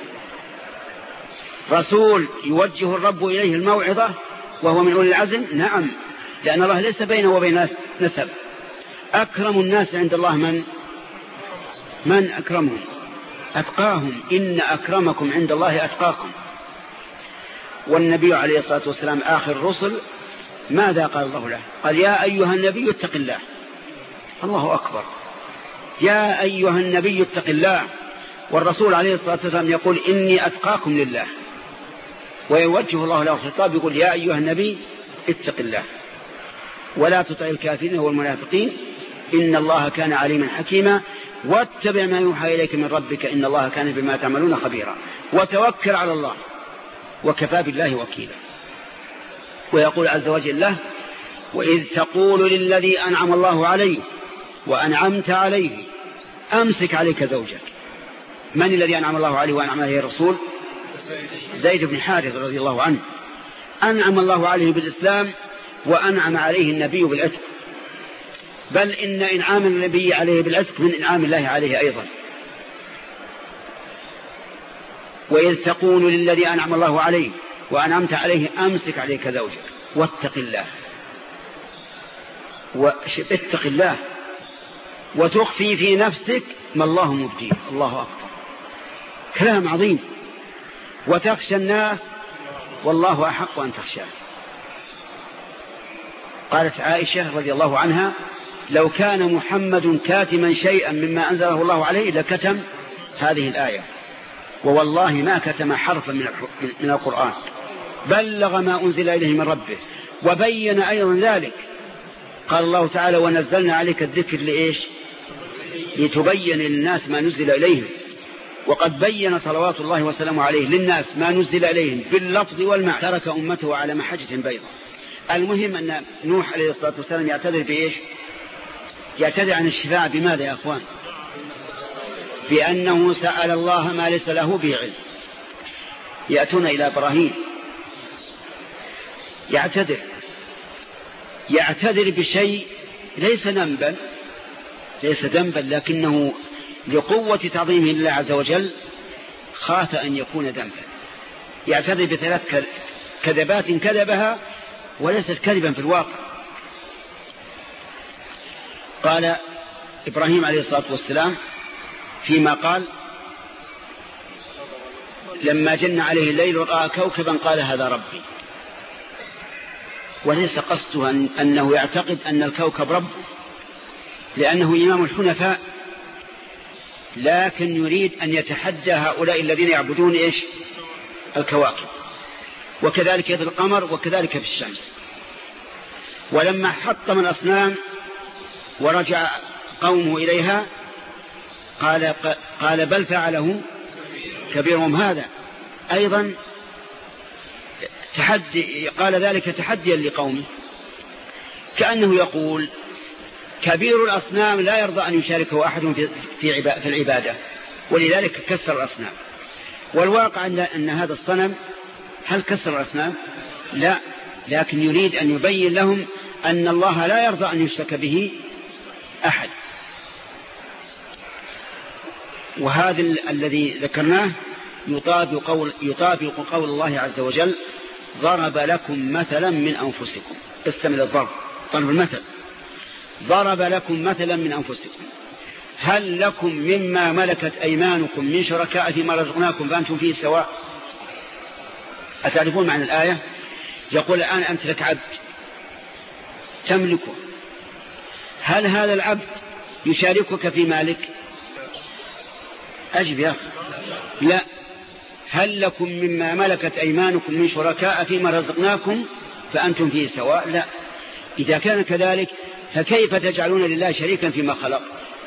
رسول يوجه الرب إليه الموعظة وهو من أولي العزم؟ نعم، لأن الله ليس بينه وبين نسب. أكرم الناس عند الله من من أكرمهم؟ أتقاهم. إن أكرمكم عند الله أتقاكم. والنبي عليه الصلاة والسلام آخر الرسل ماذا قال الله له؟ قال يا أيها النبي اتق الله. الله أكبر، يا أيها النبي اتق الله. والرسول عليه الصلاة والسلام يقول إني أتقاكم لله، ويوجه الله له الخطاب يقول يا أيها النبي اتق الله ولا تطع الكافرين والمنافقين إن الله كان عليما حكيما واتبع ما يوحى إليك من ربك إن الله كان بما تعملون خبيرا وتوكل على الله وكفى بالله وكيلا. ويقول عز وجل له وإذ تقول للذي أنعم الله عليه وأنعمت عليه أمسك عليك زوجك. من الذي أنعم الله عليه وأنعم عليه الرسول؟ زيد بن حارث رضي الله عنه. أنعم الله عليه بالإسلام وأنعم عليه النبي بالعتق، بل إن إنعام النبي عليه بالعتق من إنعام الله عليه أيضا. وإذ تقول للذي أنعم الله عليه وأنعمت عليه أمسك عليك زوجك واتق الله، واتق الله وتخفي في نفسك ما الله مبديه. الله أكبر، كلام عظيم. وتخشى الناس والله أحق أن تخشاه. قالت عائشة رضي الله عنها لو كان محمد كاتما شيئا مما أنزله الله عليه لكتم هذه الآية، ووالله ما كتم حرفا من القرآن، بلغ ما أنزل إليه من ربه. وبين أيضا ذلك، قال الله تعالى ونزلنا عليك الذكر لإيش؟ لتبين للناس ما نزل إليهم، وقد بين صلوات الله وسلامه عليه للناس ما نزل إليهم باللفظ والمعنى، ترك أمته على محجة بيضاء. المهم أن نوح عليه الصلاة والسلام يعتذر بإيش؟ يعتذر عن الشفاعة بماذا يا أخوان؟ بأنه سأل الله ما ليس له به علم. يأتون إلى إبراهيم يعتذر يعتذر بشيء ليس ذنبا ليس ذنبا لكنه لقوة تعظيمه لله عز وجل خاف أن يكون ذنبا. يعتذر بثلاث كذبات كذبها وليست كذبا في الواقع. قال إبراهيم عليه الصلاة والسلام فيما قال لما جن عليه الليل ورأى كوكبا قال هذا ربي، وليس قصده أنه يعتقد أن الكوكب رب لأنه إمام الحنفاء، لكن يريد أن يتحدى هؤلاء الذين يعبدون إيش؟ الكواكب، وكذلك في القمر وكذلك في الشمس. ولما حطم الأصنام ورجع قومه إليها قال, قال بل فعله كبيرهم هذا أيضا تحدي، قال ذلك تحديا لقومه، كأنه يقول كبير الأصنام لا يرضى أن يشاركه أحد في في العبادة، ولذلك كسر الأصنام. والواقع أن هذا الصنم هل كسر الأصنام؟ لا، لكن يريد أن يبين لهم أن الله لا يرضى أن يشرك به أحد. وهذا الذي ذكرناه يطابق قول, يطابق قول الله عز وجل ضرب لكم مثلا من أنفسكم. استمر الضرب، ضرب المثل. ضرب لكم مثلا من أنفسكم هل لكم مما ملكت أيمانكم من شركاء فيما رزقناكم فأنتم فيه سواء. أتعرفون معنى الآية؟ يقول الآن أنت لك عبد تملكه، هل هذا العبد يشاركك في مالك؟ أجب يا أخي لا. هل لكم مما ملكت أيمانكم من شركاء فيما رزقناكم فأنتم فيه سواء؟ لا. إذا كان كذلك فكيف تجعلون لله شريكا فيما خلق؟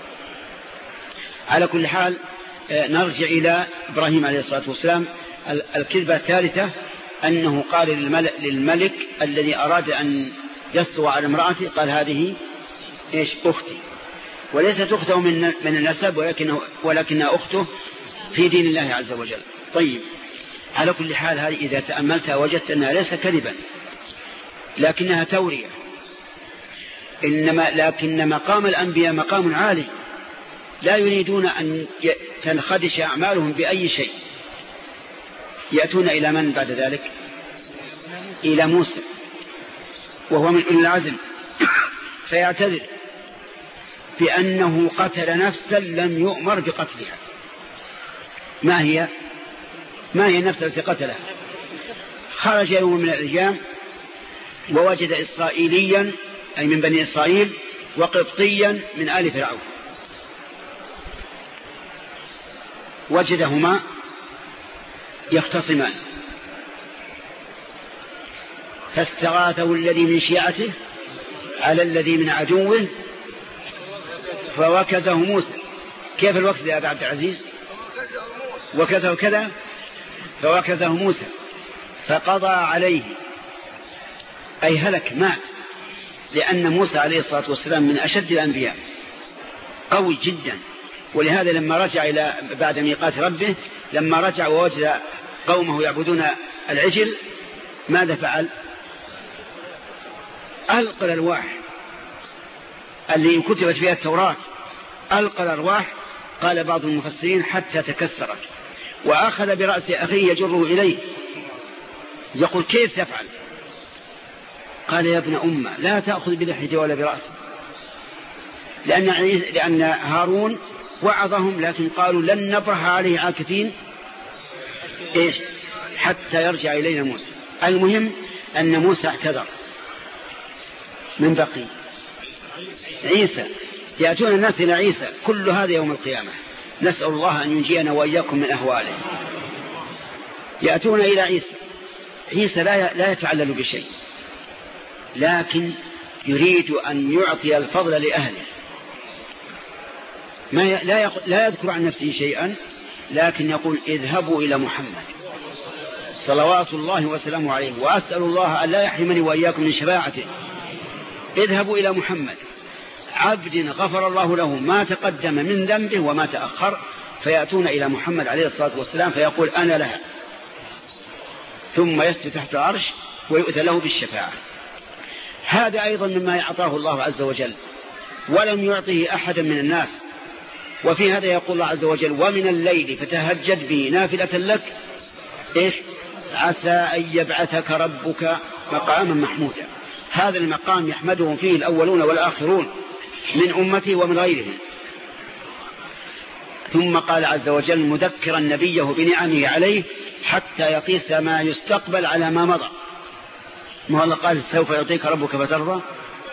على كل حال نرجع إلى إبراهيم عليه الصلاة والسلام. الكذبة الثالثة أنه قال للملك الذي أراد أن يسطو على امرأته قال هذه إيش؟ أختي، وليست أخته من من النسب ولكنه ولكنها أخته في دين الله عز وجل. طيب، على كل حال هذه إذا تأملتها وجدت أنها ليس كذبا لكنها تورية. إنما لكن مقام الأنبياء مقام عالي، لا يريدون أن تنخدش أعمالهم بأي شيء. يأتون إلى من بعد ذلك؟ إلى موسى وهو من أولي العزم، فيعتذر بأنه قتل نفسا لم يؤمر بقتلها. ما هي ما هي النفس التي قتلها؟ خرج يوم من الأيام ووجد إسرائيليا أي من بني إسرائيل وقبطيا من آل فرعون، وجدهما يختصمان، فاستغاثه الذي من شيعته على الذي من عدوه فوكزه موسى. كيف الوكز يا أبا عبد العزيز؟ وكزه كذا، فوكزه موسى فقضى عليه أي هلك مات، لأن موسى عليه الصلاة والسلام من أشد الأنبياء قوي جدا. ولهذا لما رجع إلى بعد ميقات ربه لما رجع ووجد قومه يعبدون العجل ماذا فعل؟ ألقى الألواح اللي كتبت فيها التوراة، ألقى الألواح. قال بعض المفسرين حتى تكسرت، وأخذ برأس أخيه يجره إليه يقول كيف تفعل؟ قال يا ابن أمة لا تأخذ بلحيته ولا برأسه، لأن, لأن هارون وعظهم لكن قالوا لن نبرح عليه عاكفين إيش؟ حتى يرجع إلينا موسى. المهم أن موسى اعتذر. من بقي؟ عيسى. يأتون الناس إلى عيسى، كل هذا يوم القيامة، نسأل الله أن ينجينا وإياكم من أهواله. يأتون إلى عيسى، عيسى لا لا يتعلل بشيء، لكن يريد أن يعطي الفضل لأهله. ما ي... لا, يق... لا يذكر عن نفسه شيئا، لكن يقول اذهبوا إلى محمد صلوات الله وسلامه عليه، وأسأل الله أن لا يحرمني وإياكم من شفاعته. اذهبوا إلى محمد عبد غفر الله له ما تقدم من ذنبه وما تأخر، فيأتون إلى محمد عليه الصلاة والسلام فيقول أنا لها، ثم يسجد تحت العرش ويؤذى له بالشفاعة. هذا أيضا مما يعطاه الله عز وجل ولم يعطه أحدا من الناس. وفي هذا يقول الله عز وجل ومن الليل فتهجد به نافلة لك إيش عسى أن يبعثك ربك مقاما محمودا. هذا المقام يحمده فيه الأولون والآخرون من أمته ومن غيرهم. ثم قال عز وجل مذكرا نبيه بنعمه عليه حتى يقيس ما يستقبل على ما مضى. ما الله قال سوف يعطيك ربك فترضى.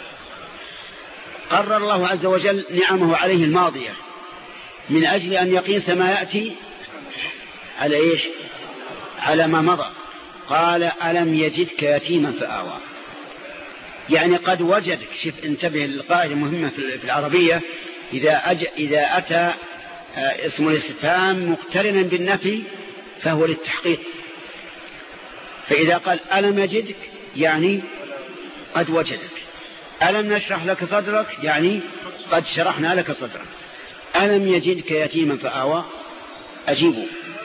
قرر الله عز وجل نعمه عليه الماضية من أجل أن يقيس ما يأتي على إيش على ما مضى. قال ألم يجدك يتيما فآوى، يعني قد وجدك. شوف انتبه للقاعدة مهمة في العربية، إذا, أج... إذا أتى اسم الاستفهام مقترنا بالنفي فهو للتحقيق. فإذا قال ألم يجدك يعني قد وجدك. ألم نشرح لك صدرك يعني قد شرحنا لك صدرك. ألم يجدك يتيما فآوى أجيبوا.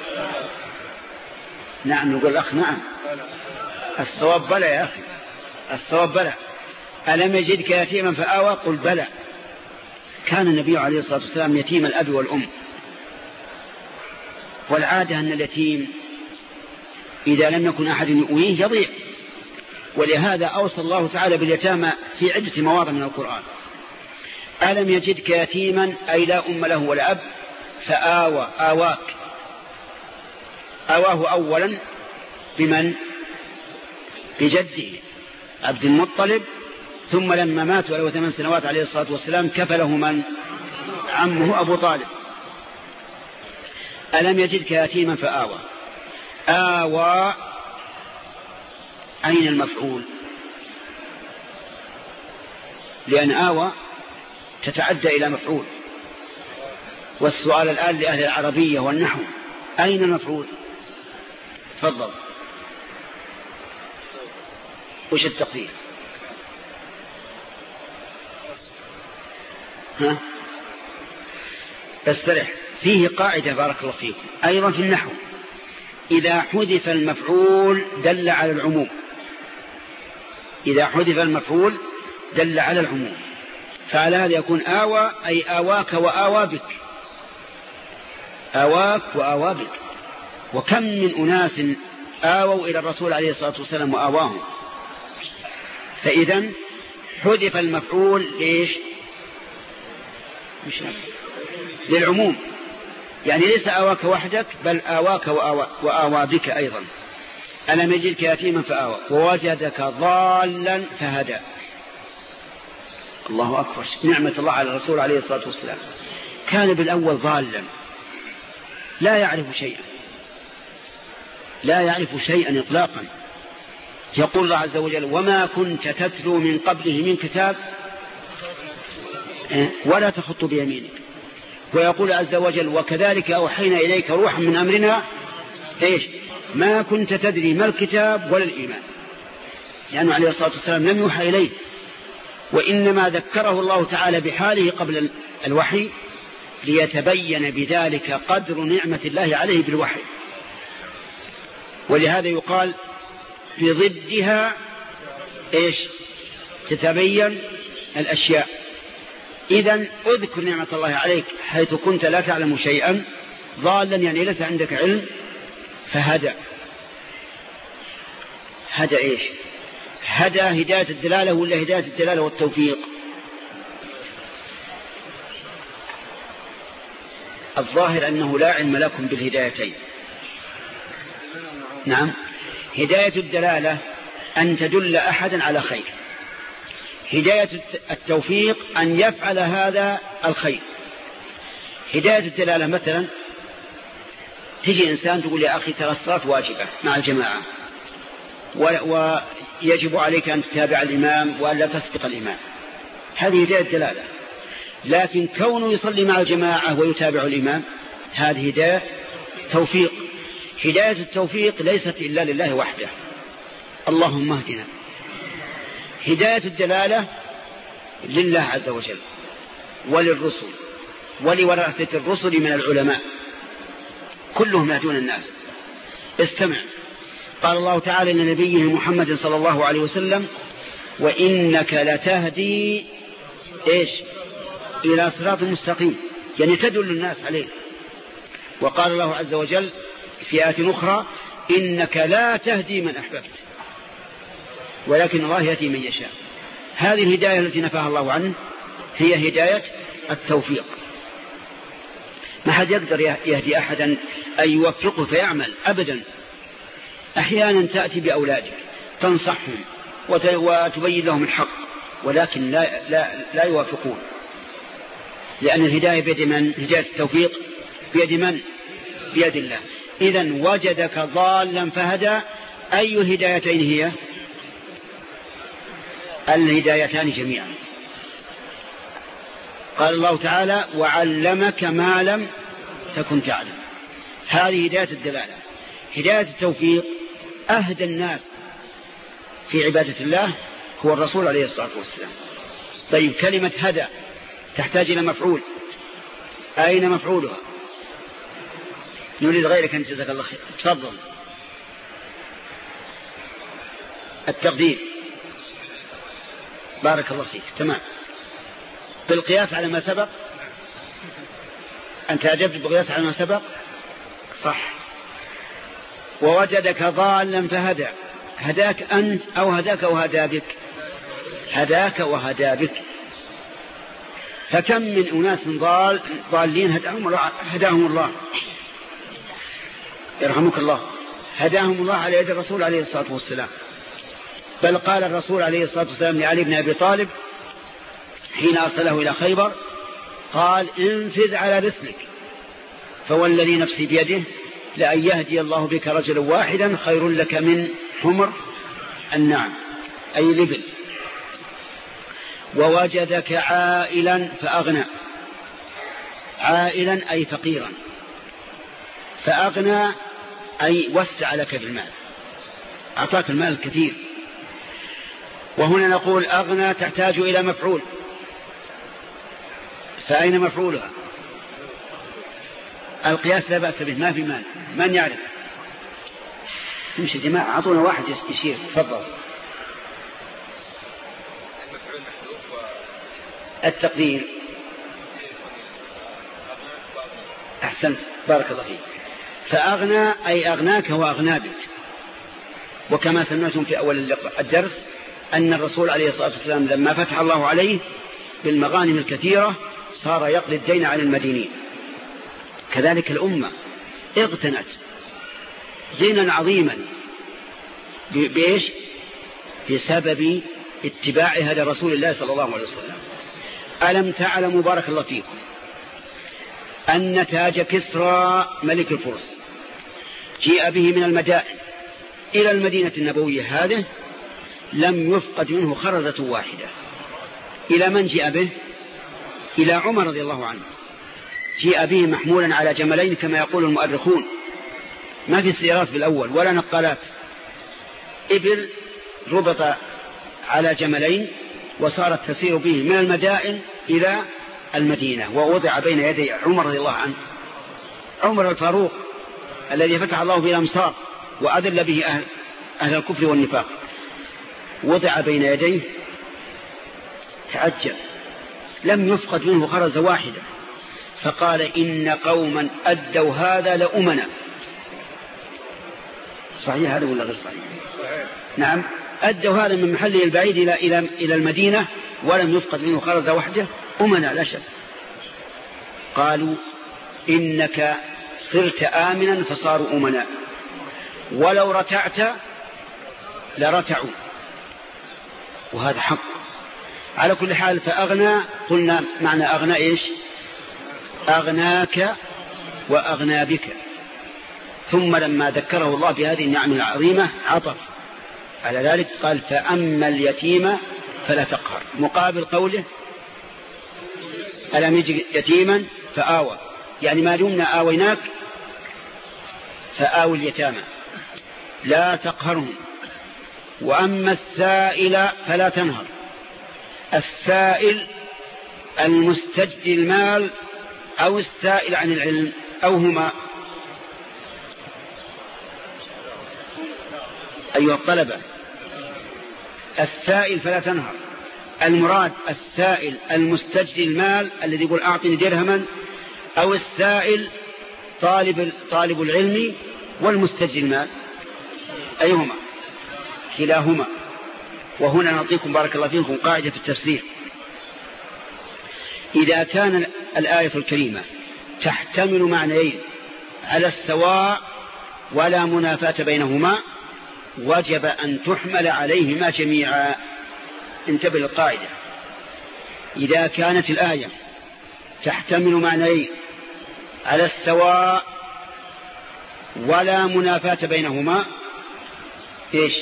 نعم نقول أخ نعم الصواب بلى يا أخي الصواب بلى. ألم يجدك يتيما فآوى قل بلى. كان النبي عليه الصلاة والسلام يتيم الأب والأم، والعادة أن اليتيم إذا لم يكن أحد يؤويه يضيع، ولهذا أوصى الله تعالى باليتامى في عدة مواضع من القرآن. ألم يجدك يتيما أي لا أم له ولا أب فآوى آواك. آواه أولا بمن؟ بجده عبد المطلب، ثم لما مات وله ثمان سنوات عليه الصلاة والسلام كفله من؟ عمه أبو طالب. ألم يجدك يتيما فآوى. آوى أين المفعول؟ لأن آوى تتعدى إلى مفعول. والسؤال الآن لأهل العربية والنحو أين المفعول؟ تفضل وش التقدير؟ ها استرح. فيه قاعدة بارك الله فيكم أيضا في النحو، إذا حذف المفعول دل على العموم. إذا حذف المفعول دل على العموم. فعلى هذا يكون آوى أي آواك وآوى بك. آواك وآوى بك. وكم من أناس آووا إلى الرسول عليه الصلاة والسلام وآواهم. فإذا حذف المفعول ليش؟ مش للعموم، يعني ليس آواك وحدك بل آواك وآوى, وآوى بك أيضا. ألم يجدك يتيما فآوى ووجدك ضالا فهدى. الله أكبر، نعمة الله على الرسول عليه الصلاة والسلام. كان بالأول ضالا لا يعرف شيئا لا يعرف شيئا إطلاقا. يقول الله عز وجل وما كنت تتلو من قبله من كتاب ولا تخط بيمينك. ويقول عز وجل وكذلك أوحينا إليك روحا من أمرنا إيش ما كنت تدري ما الكتاب ولا الإيمان، لأنه يعني عليه الصلاة والسلام لم يوحى إليه، وإنما ذكره الله تعالى بحاله قبل الوحي ليتبين بذلك قدر نعمة الله عليه بالوحي. ولهذا يقال بضدها إيش تتبين الأشياء. إذن أذكر نعمة الله عليك حيث كنت لا تعلم شيئا، ضالا يعني ليس عندك علم، فهدى. هدى إيش؟ هدى هداية الدلالة ولا هداية الدلالة والتوفيق؟ الظاهر أنه لا علم لكم بالهدايتين. نعم، هداية الدلالة أن تدل أحدا على خير، هداية التوفيق أن يفعل هذا الخير. هداية الدلالة مثلا تجي إنسان تقول يا أخي ترى الصلاة واجبة مع الجماعة ويجب عليك أن تتابع الإمام وأن لا تسبق الإمام، هذه هداية الدلالة. لكن كونه يصلي مع الجماعة ويتابع الإمام هذه هداية توفيق. هداية التوفيق ليست إلا لله وحده، اللهم اهدنا. هداية الدلالة لله عز وجل وللرسل ولورثة الرسل من العلماء، كلهم يهدون الناس. استمع، قال الله تعالى لنبيه محمد صلى الله عليه وسلم: وإنك لتهدي إيش؟ إلى صراط مستقيم، يعني تدل الناس عليه. وقال الله عز وجل في آية أخرى: إنك لا تهدي من أحببت ولكن الله يهدي من يشاء. هذه الهداية التي نفاها الله عنه هي هداية التوفيق. ما حد يقدر يهدي أحدا أن يوفقه فيعمل أبدا. أحيانا تأتي بأولادك تنصحهم وتبين لهم الحق، ولكن لا, لا, لا يوافقون، لأن الهداية بيد من؟ هداية التوفيق بيد من؟ بيد الله. إذن وجدك ضالا فهدى، أي هدايتين هي؟ الهدايتان جميعا. قال الله تعالى: وعلمك ما لم تكن تعلم. هذه هداية الدلالة. هداية التوفيق أهدى الناس في عبادة الله هو الرسول عليه الصلاة والسلام. طيب، كلمة هدى تحتاج إلى مفعول، أين مفعولها؟ نريد غيرك أن جزاك الله خير، تفضل. التقدير، بارك الله فيك، تمام. بالقياس على ما سبق، أنت أجبت بالقياس على ما سبق، صح. ووجدك ضالا فهدى، هداك أنت أو هداك وهدى بك؟ هداك وهدى بك. فكم من أناس ضال ضالين هداهم الله, هداهم الله يرحمك الله، هداهم الله على يد الرسول عليه الصلاة والسلام. بل قال الرسول عليه الصلاة والسلام لعلي بن أبي طالب حين أرسله إلى خيبر، قال: انفذ على رسلك، فوالذي نفسي بيده لأن يهدي الله بك رجلا واحدا خير لك من حمر النعم، أي لبل. ووجدك عائلا فأغنى، عائلا أي فقيرا، فأغنى أي وسع لك بالمال، أعطاك المال الكثير. وهنا نقول أغنى تحتاج إلى مفعول، فأين مفعولها؟ القياس لا بأس به، ما في مال. من يعرف؟ نمشي جماعة، أعطونا واحد يشير، تفضل. التقدير، أحسنت، بارك الله فيك. فأغنى أي أغناك وأغنى بك. وكما سمعتم في أول الدرس أن الرسول عليه الصلاة والسلام لما فتح الله عليه بالمغانم الكثيرة صار يقضي الدين عن المدينين. كذلك الأمة اغتنت دينا عظيما بإيش؟ بسبب اتباعها لرسول الله صلى الله عليه وسلم. ألم تعلموا بارك الله فيكم أن تاج كسرى ملك الفرس جيء به من المدائن إلى المدينة النبوية هذه لم يفقد منه خرزة واحدة. إلى من جاء به؟ إلى عمر رضي الله عنه. جاء به محمولا على جملين كما يقول المؤرخون، ما في سيارات بالأول ولا نقالات، إبل ربط على جملين وصارت تسير به من المدائن إلى المدينة، ووضع بين يدي عمر رضي الله عنه، عمر الفاروق الذي فتح الله به الأمصار وأذل به أهل, أهل الكفر والنفاق، وضع بين يديه. تعجب، لم يفقد منه خرزة واحدة. فقال: إن قوما أدوا هذا لأمنا. صحيح هذا ولا غير صحيح؟ صحيح. نعم، أدوا هذا من محله البعيد إلى, إلى, إلى المدينة ولم يفقد منه خرزة واحدة، أمنا لا شك. قالوا: إنك صرت آمنا فصاروا أمنا، ولو رتعت لرتعوا. وهذا حق. على كل حال، فأغنى، قلنا معنى أغنى إيش؟ أغناك وأغنى بك. ثم لما ذكره الله بهذه النعمة العظيمة عطف على ذلك، قال: فأما اليتيم فلا تقهر، مقابل قوله ألم يجد يتيما فآوى، يعني ما دمنا آويناك فآوي اليتامى لا تقهرهم. وأما السائل فلا تنهر. السائل المستجدي المال أو السائل عن العلم أو هما؟ أيها الطلبة، السائل فلا تنهر، المراد السائل المستجدي المال الذي يقول أعطني درهما، أو السائل طالب, طالب العلم والمستجدي المال؟ أيهما؟ كلاهما. وهنا نعطيكم بارك الله فيكم قاعدة في التفسير. إذا كان الآية الكريمة تحتمل معنيين على السواء ولا منافاة بينهما وجب أن تحمل عليهما جميعا. انتبه للقاعدة، إذا كانت الآية تحتمل معنيين على السواء ولا منافاة بينهما إيش؟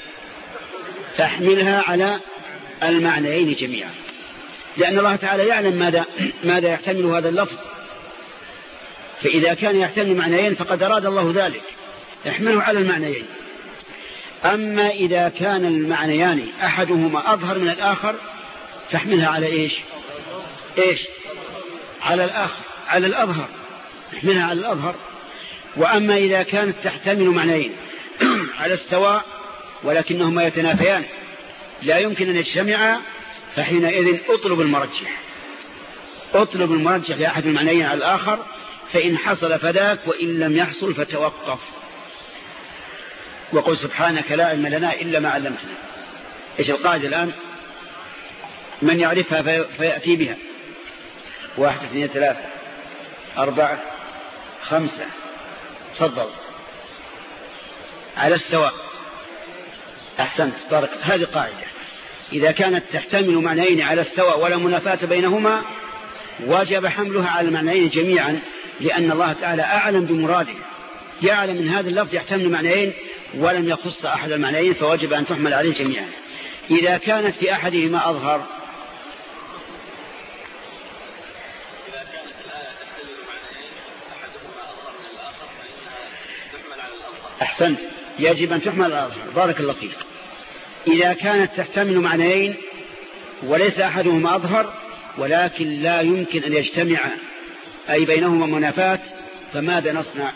تحملها على المعنيين جميعا، لأن الله تعالى يعلم ماذا, ماذا يحتمل هذا اللفظ. فإذا كان يحتمل معنيين فقد أراد الله ذلك، احمله على المعنيين. أما إذا كان المعنيان أحدهما أظهر من الآخر فاحملها على إيش؟ إيش؟ على الآخر، على الأظهر، احملها على الأظهر. وأما إذا كانت تحتمل معنيين على السواء ولكنهما يتنافيان لا يمكن أن يجتمعا فحينئذ اطلب المرجح، اطلب المرجح لأحد المعنيين على الآخر، فإن حصل فذاك وإن لم يحصل فتوقف. وقل سبحانك لا علم لنا إلا ما علمتنا. إيش القاعدة الآن؟ من يعرفها في فيأتي بها. واحد اثنين ثلاثة أربعة خمسة. تفضل. على السواء. أحسنت بارك. هذه قاعدة إذا كانت تحتمل معنيين على السواء ولا منافاة بينهما وجب حملها على المعنيين جميعا، لأن الله تعالى أعلم بمراده، يعلم من هذا اللفظ يحتمل معنيين ولم يخص أحد المعنيين فوجب أن تحمل عليه جميعا. إذا كانت في أحدهما أظهر أحسنت يجب أن تحمل على الأظهر. بارك الله فيك. إذا كانت تحتمل معنيين وليس أحدهما أظهر ولكن لا يمكن أن يجتمع أي بينهما منافاة فماذا نصنع؟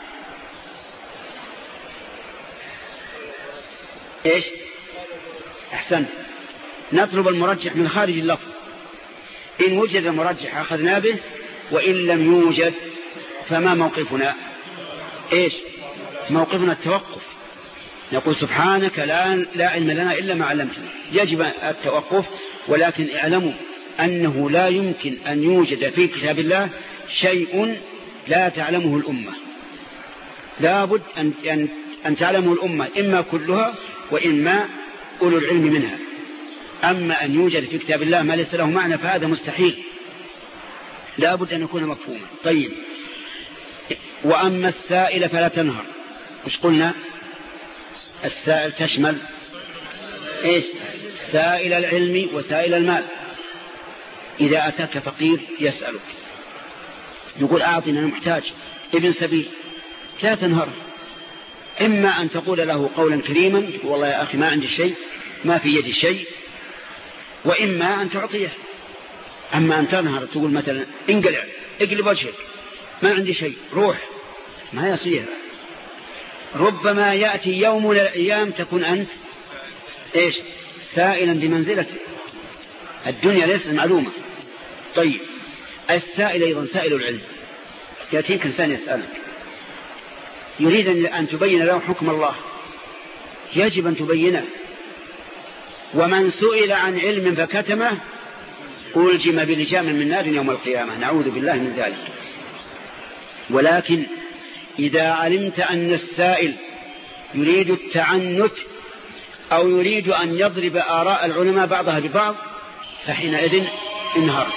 إيش؟ أحسنت، نطلب المرجح من خارج اللفظ. إن وجد المرجح أخذنا به وإن لم يوجد فما موقفنا؟ إيش؟ موقفنا التوقف. نقول سبحانك لا, لا علم لنا إلا ما علمتنا. يجب التوقف، ولكن اعلموا أنه لا يمكن أن يوجد في كتاب الله شيء لا تعلمه الأمة. لا بد أن, أن, أن تعلمه الأمة إما كلها وإما أولو العلم منها. أما أن يوجد في كتاب الله ما ليس له معنى فهذا مستحيل، لا بد أن يكون مفهوما. طيب، وأما السائل فلا تنهر. مش قلنا السائل تشمل إيش؟ سائل العلم وسائل المال. إذا أتاك فقير يسألك يقول أعطنا محتاج ابن سبيل، لا تنهر. إما أن تقول له قولا كريما والله يا أخي ما عندي شيء، ما في يدي شيء، وإما أن تعطيه. أما أن تنهر تقول مثلا انقلع اقلب وجهك ما عندي شيء روح، ما يصير. ربما يأتي يوم من الأيام تكون أنت إيش؟ سائلا بمنزلته. الدنيا ليست معلومة. طيب، السائل أيضا سائل العلم. يأتيك إنسان يسألك يريد أن تبين له حكم الله، يجب أن تبينه. ومن سئل عن علم فكتمه ألجم بلجام من نار يوم القيامة، نعوذ بالله من ذلك. ولكن إذا علمت أن السائل يريد التعنت أو يريد أن يضرب آراء العلماء بعضها ببعض فحينئذ انهر.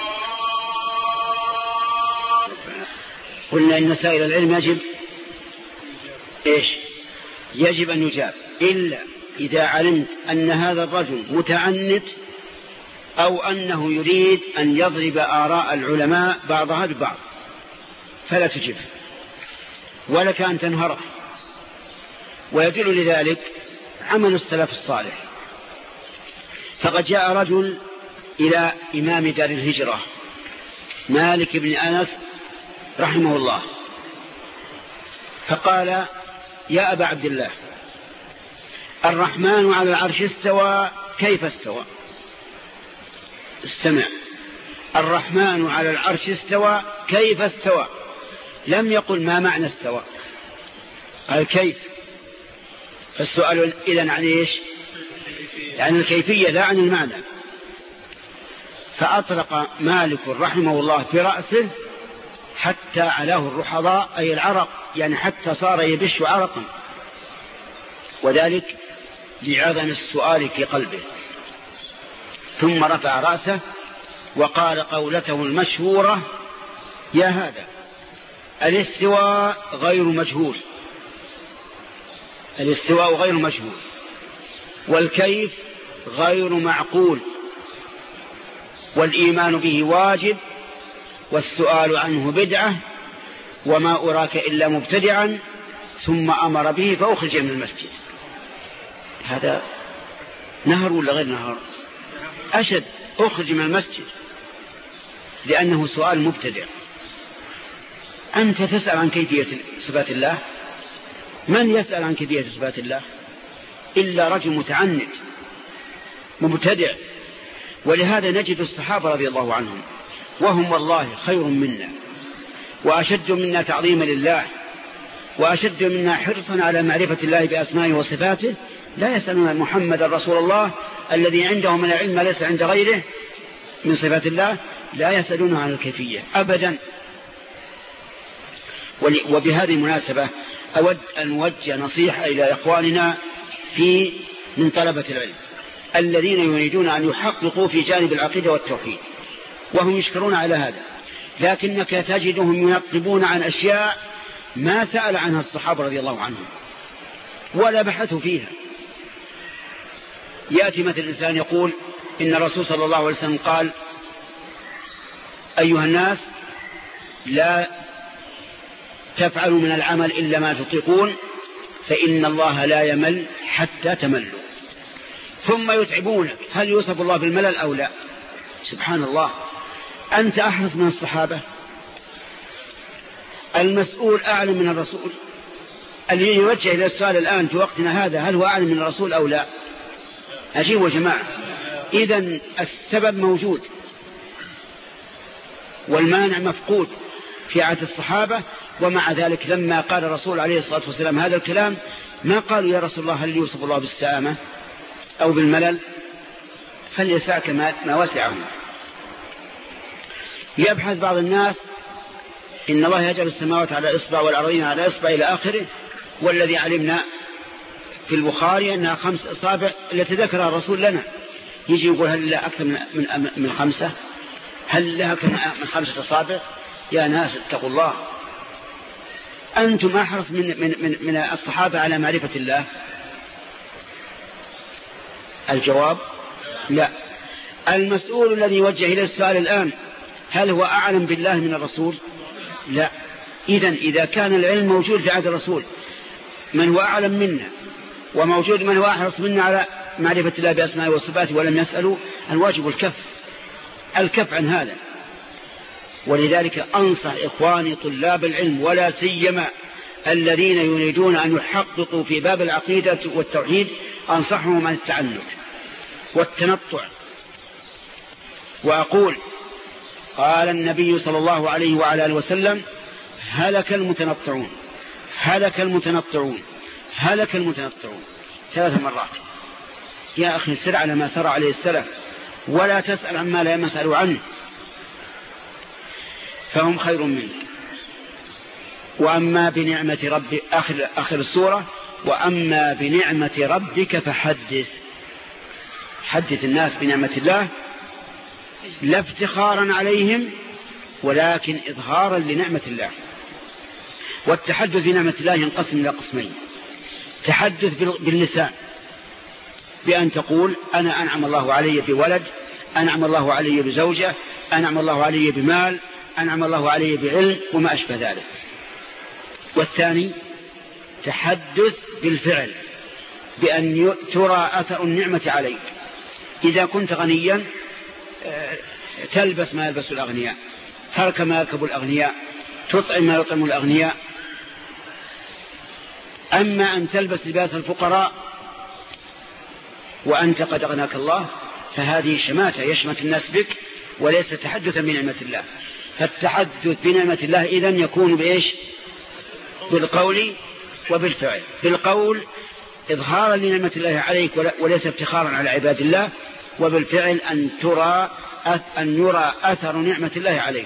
قلنا إن سائل العلم يجب إيش؟ يجب أن يجاب، إلا إذا علمت أن هذا الرجل متعنت أو أنه يريد أن يضرب آراء العلماء بعضها ببعض فلا تجبه ولك أن تنهره. ويدل لذلك عمل السلف الصالح. فقد جاء رجل إلى إمام دار الهجرة مالك بن أنس رحمه الله فقال: يا أبا عبد الله، الرحمن على العرش استوى، كيف استوى؟ استمع، الرحمن على العرش استوى، كيف استوى؟ لم يقل ما معنى استوى، قال كيف. فالسؤال إذن عن إيش؟ يعني الكيفية لا عن المعنى. فأطلق مالك رحمه الله برأسه حتى علاه الرحضاء أي العرق، يعني حتى صار يبش عرقا، وذلك لعظم السؤال في قلبه. ثم رفع رأسه وقال قولته المشهورة: يا هذا، الاستواء غير مجهول، الاستواء غير مجهول، والكيف غير معقول، والإيمان به واجب، والسؤال عنه بدعة، وما أراك إلا مبتدعا. ثم أمر به فأخرج من المسجد. هذا نهر ولا غير نهر؟ أشد، أخرج من المسجد لأنه سؤال مبتدع. أنت تسأل عن كيفية صفات الله؟ من يسأل عن كيفية صفات الله إلا رجل متعنت مبتدع. ولهذا نجد الصحابة رضي الله عنهم وهم والله خير منا وأشد منا تعظيما لله وأشد منا حرصا على معرفة الله بأسمائه وصفاته، لا يسألون محمد رسول الله الذي عنده من العلم ليس عند غيره من صفات الله، لا يسألون عن الكيفية أبدا. وبهذه المناسبة أود أن أوجه نصيحة إلى إخواننا في من طلبة العلم الذين يريدون أن يحققوا في جانب العقيدة والتوحيد، وهم يشكرون على هذا، لكنك تجدهم ينقبون عن أشياء ما سأل عنها الصحابة رضي الله عنهم ولا بحثوا فيها. يأتي مثل الإنسان يقول إن الرسول صلى الله عليه وسلم قال: أيها الناس، لا تفعلوا من العمل إلا ما تطيقون، فإن الله لا يمل حتى تملوا. ثم يتعبونك، هل يوصف الله بالملل أو لا؟ سبحان الله، أنت أحرص من الصحابة؟ المسؤول أعلم من الرسول؟ اللي يوجه إلى السؤال الآن في وقتنا هذا هل هو أعلم من الرسول أو لا؟ أجيبوا يا جماعة. إذن السبب موجود والمانع مفقود في عهد الصحابة، ومع ذلك لما قال الرسول عليه الصلاة والسلام هذا الكلام ما قالوا يا رسول الله هل يوصف الله بالسآمة أو بالملل؟ فليسعك ما وسعهم. يبحث بعض الناس إن الله يجعل السماوات على إصبع والأرضين على إصبع إلى آخره، والذي علمنا في البخاري أنها خمس إصابع التي ذكرها الرسول لنا. يجي يقول هل لها أكثر من, من, من خمسة؟ هل لها أكثر من خمسة إصابع؟ يا ناس اتقوا الله، أنتم أحرص من, من, من, من الصحابة على معرفة الله؟ الجواب لا. المسؤول الذي يوجه إلى السؤال الآن هل هو أعلم بالله من الرسول؟ لا. إذن إذا كان العلم موجود في عهد الرسول من هو أعلم منا، وموجود من هو أحرص منا على معرفة الله بأسمائه وصفاته ولم يسألوا، الواجب الكف الكف عن هذا. ولذلك أنصح إخواني طلاب العلم ولا سيما الذين يريدون أن يحققوا في باب العقيدة والتوحيد، أنصحهم عن التعنت والتنطع. وأقول قال النبي صلى الله عليه وعلى آله وسلم: هلك المتنطعون هلك المتنطعون هلك المتنطعون ثلاث مرات. يا أخي سر على ما سر عليه السلف ولا تسأل عما لا يسأل عنه، فهم خير منك. وأما بنعمة ربك آخر, آخر السورة: وأما بنعمة ربك فحدث. حدث الناس بنعمة الله لا افتخارا عليهم ولكن إظهارا لنعمة الله. والتحدث بنعمة الله ينقسم إلى قسمين: تحدث باللسان بأن تقول أنا أنعم الله علي بولد أنعم الله علي بزوجة، أنعم الله علي بمال، أنعم الله علي بعلم وما أشبه ذلك. والثاني تحدث بالفعل بأن ترى أثر النعمة عليك. إذا كنت غنيا تلبس ما يلبس الأغنياء، تركب ما يركب الأغنياء، تطعم ما يطعم الأغنياء. أما أن تلبس لباس الفقراء وأنت قد أغناك الله فهذه شماتة يشمت الناس بك وليس تحدثا بنعمة الله. فالتحدث بنعمة الله إذن يكون بإيش؟ بالقول وبالفعل. بالقول إظهارا لنعمة الله عليك وليس افتخارا على عباد الله، وبالفعل أن ترى أن يرى أثر نعمة الله عليك.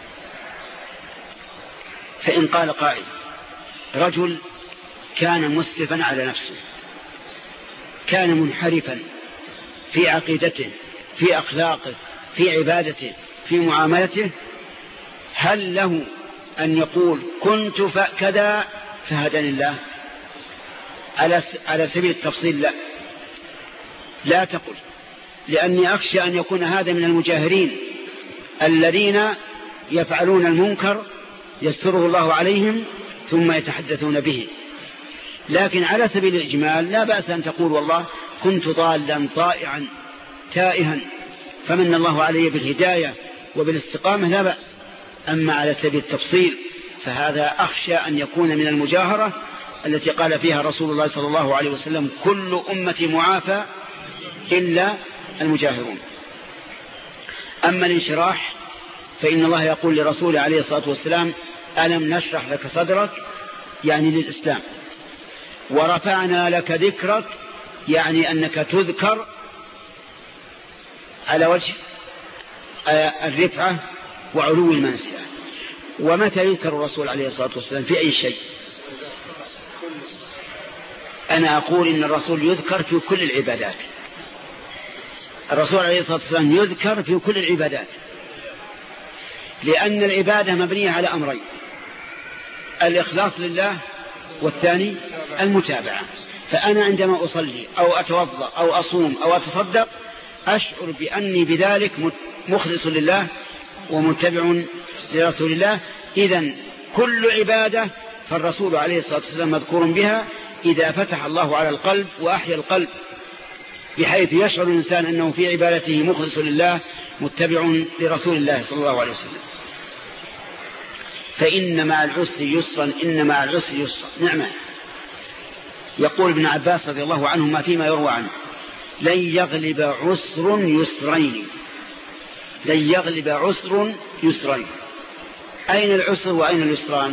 فإن قال قائل رجل كان مسرفا على نفسه، كان منحرفا في عقيدته، في أخلاقه، في عبادته، في معاملته، هل له أن يقول كنت كذا فهداني الله؟ على سبيل التفصيل لا لا تقل، لأني أخشى أن يكون هذا من المجاهرين الذين يفعلون المنكر يستره الله عليهم ثم يتحدثون به. لكن على سبيل الإجمال لا بأس أن تقول والله كنت ضالا طائعا تائها فمن الله علي بالهداية وبالاستقامة، لا بأس. أما على سبيل التفصيل فهذا أخشى أن يكون من المجاهرة التي قال فيها رسول الله صلى الله عليه وسلم كل أمتي معافى إلا المجاهرون. أما الانشراح فإن الله يقول لرسوله عليه الصلاة والسلام ألم نشرح لك صدرك، يعني للإسلام، ورفعنا لك ذكرك، يعني أنك تذكر على وجه الرفعة وعلو المنزلة. ومتى يذكر الرسول عليه الصلاة والسلام في أي شيء؟ أنا أقول إن الرسول يذكر في كل العبادات. الرسول عليه الصلاة والسلام يذكر في كل العبادات، لأن العبادة مبنية على أمرين: الإخلاص لله، والثاني المتابعة. فأنا عندما أصلي أو أتوضأ أو أصوم أو أتصدق أشعر بأني بذلك مخلص لله ومتبع لرسول الله. إذن كل عبادة فالرسول عليه الصلاة والسلام مذكور بها إذا فتح الله على القلب وأحيا القلب بحيث يشعر الإنسان أنه في عبادته مخلص لله متبع لرسول الله صلى الله عليه وسلم. فإن مع العسر يسرا، إن مع العسر يسرا، نعمة. يقول ابن عباس رضي الله عنهما فيما يروى عنه لن يغلب عسر يسرين، لن يغلب عسر يسرين. أين العسر وأين اليسران؟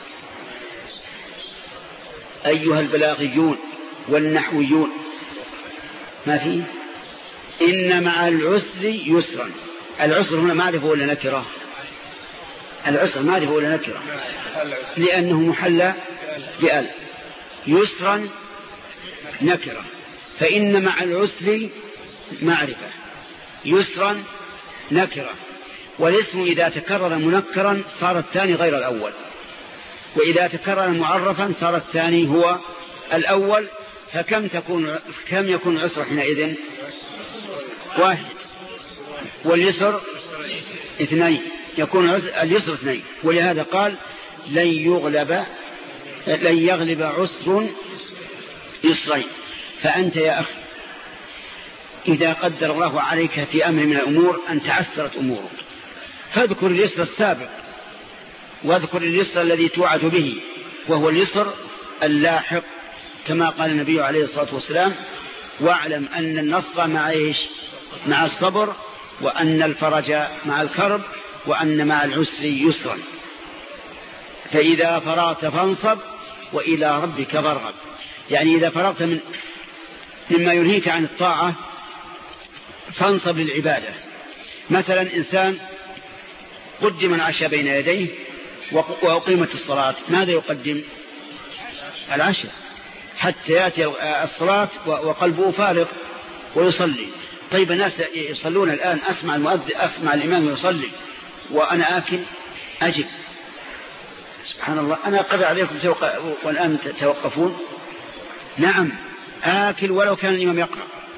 أيها البلاغيون والنحويون، ما فيه؟ إن مع العسر يسرا. العسر هنا معرفة ولا نكرة؟ العسر معرفة ولا نكرة؟ لأنه محلى بأل. يسرا نكرة، فإن مع العسر معرفة، يسرا نكرة. والاسم إذا تكرر منكرا صار الثاني غير الأول، وإذا تكرر معرفا صار الثاني هو الأول. فكم تكون كم يكون العسر حينئذ؟ واحد. واليسر اثنين، يكون اليسر اثنين. ولهذا قال لن يغلب لن يغلب عسر يسرين. فأنت يا أخي إذا قدر الله عليك في أمر من الأمور أن تعسرت أمورك فاذكر اليسر السابق، واذكر اليسر الذي توعد به، وهو اليسر اللاحق، كما قال النبي عليه الصلاة والسلام واعلم أن النصر مع إيش؟ مع الصبر، وأن الفرج مع الكرب، وأن مع العسر يسرا. فإذا فرغت فانصب وإلى ربك فارغب. يعني إذا فرغت من مما ينهيك عن الطاعة فانصب للعبادة. مثلا إنسان قدم العشاء بين يديه وأقيمت الصلاة، ماذا يقدم؟ العشاء حتى يأتي الصلاة وقلبه فارغ ويصلي. طيب الناس يصلون الآن، أسمع المؤذن أسمع الإمام يصلي وأنا آكل أجب. سبحان الله، أنا أقرأ عليكم والآن توقفون. نعم آكل ولو كان الإمام يقرأ.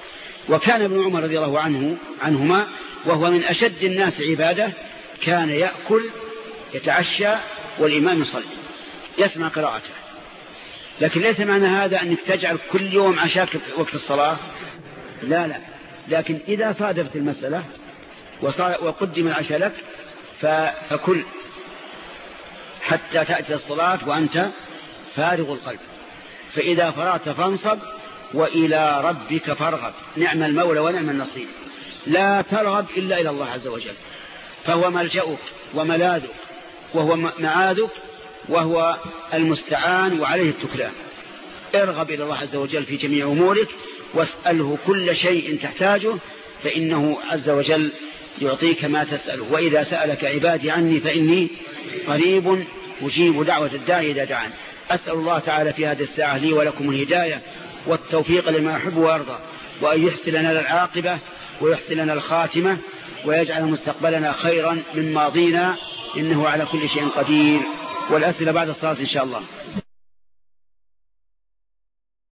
وكان ابن عمر رضي الله عنه عنهما وهو من أشد الناس عبادة كان يأكل يتعشى والإمام يصلي يسمع قراءته. لكن ليس معنى هذا أنك تجعل كل يوم عشاك وقت الصلاة، لا لا، لكن إذا صادفت المسألة وقدم العشاء لك فكل حتى تأتي الصلاة وأنت فارغ القلب. فإذا فرغت فانصب وإلى ربك فارغب، نعم المولى ونعم النصير. لا ترغب إلا إلى الله عز وجل، فهو ملجأك وملاذك وهو معاذك وهو المستعان وعليه التكلان. ارغب إلى الله عز وجل في جميع أمورك واسأله كل شيء تحتاجه، فإنه عز وجل يعطيك ما تسأله. وإذا سألك عبادي عني فإني قريب أجيب دعوة الداعي إذا دعان. أسأل الله تعالى في هذه الساعة لي ولكم الهداية والتوفيق لما يحب ويرضى، وأن يحسن لنا العاقبة ويحسن لنا الخاتمة ويجعل مستقبلنا خيرا من ماضينا، إنه على كل شيء قدير. والأسئلة بعد الصلاة إن شاء الله.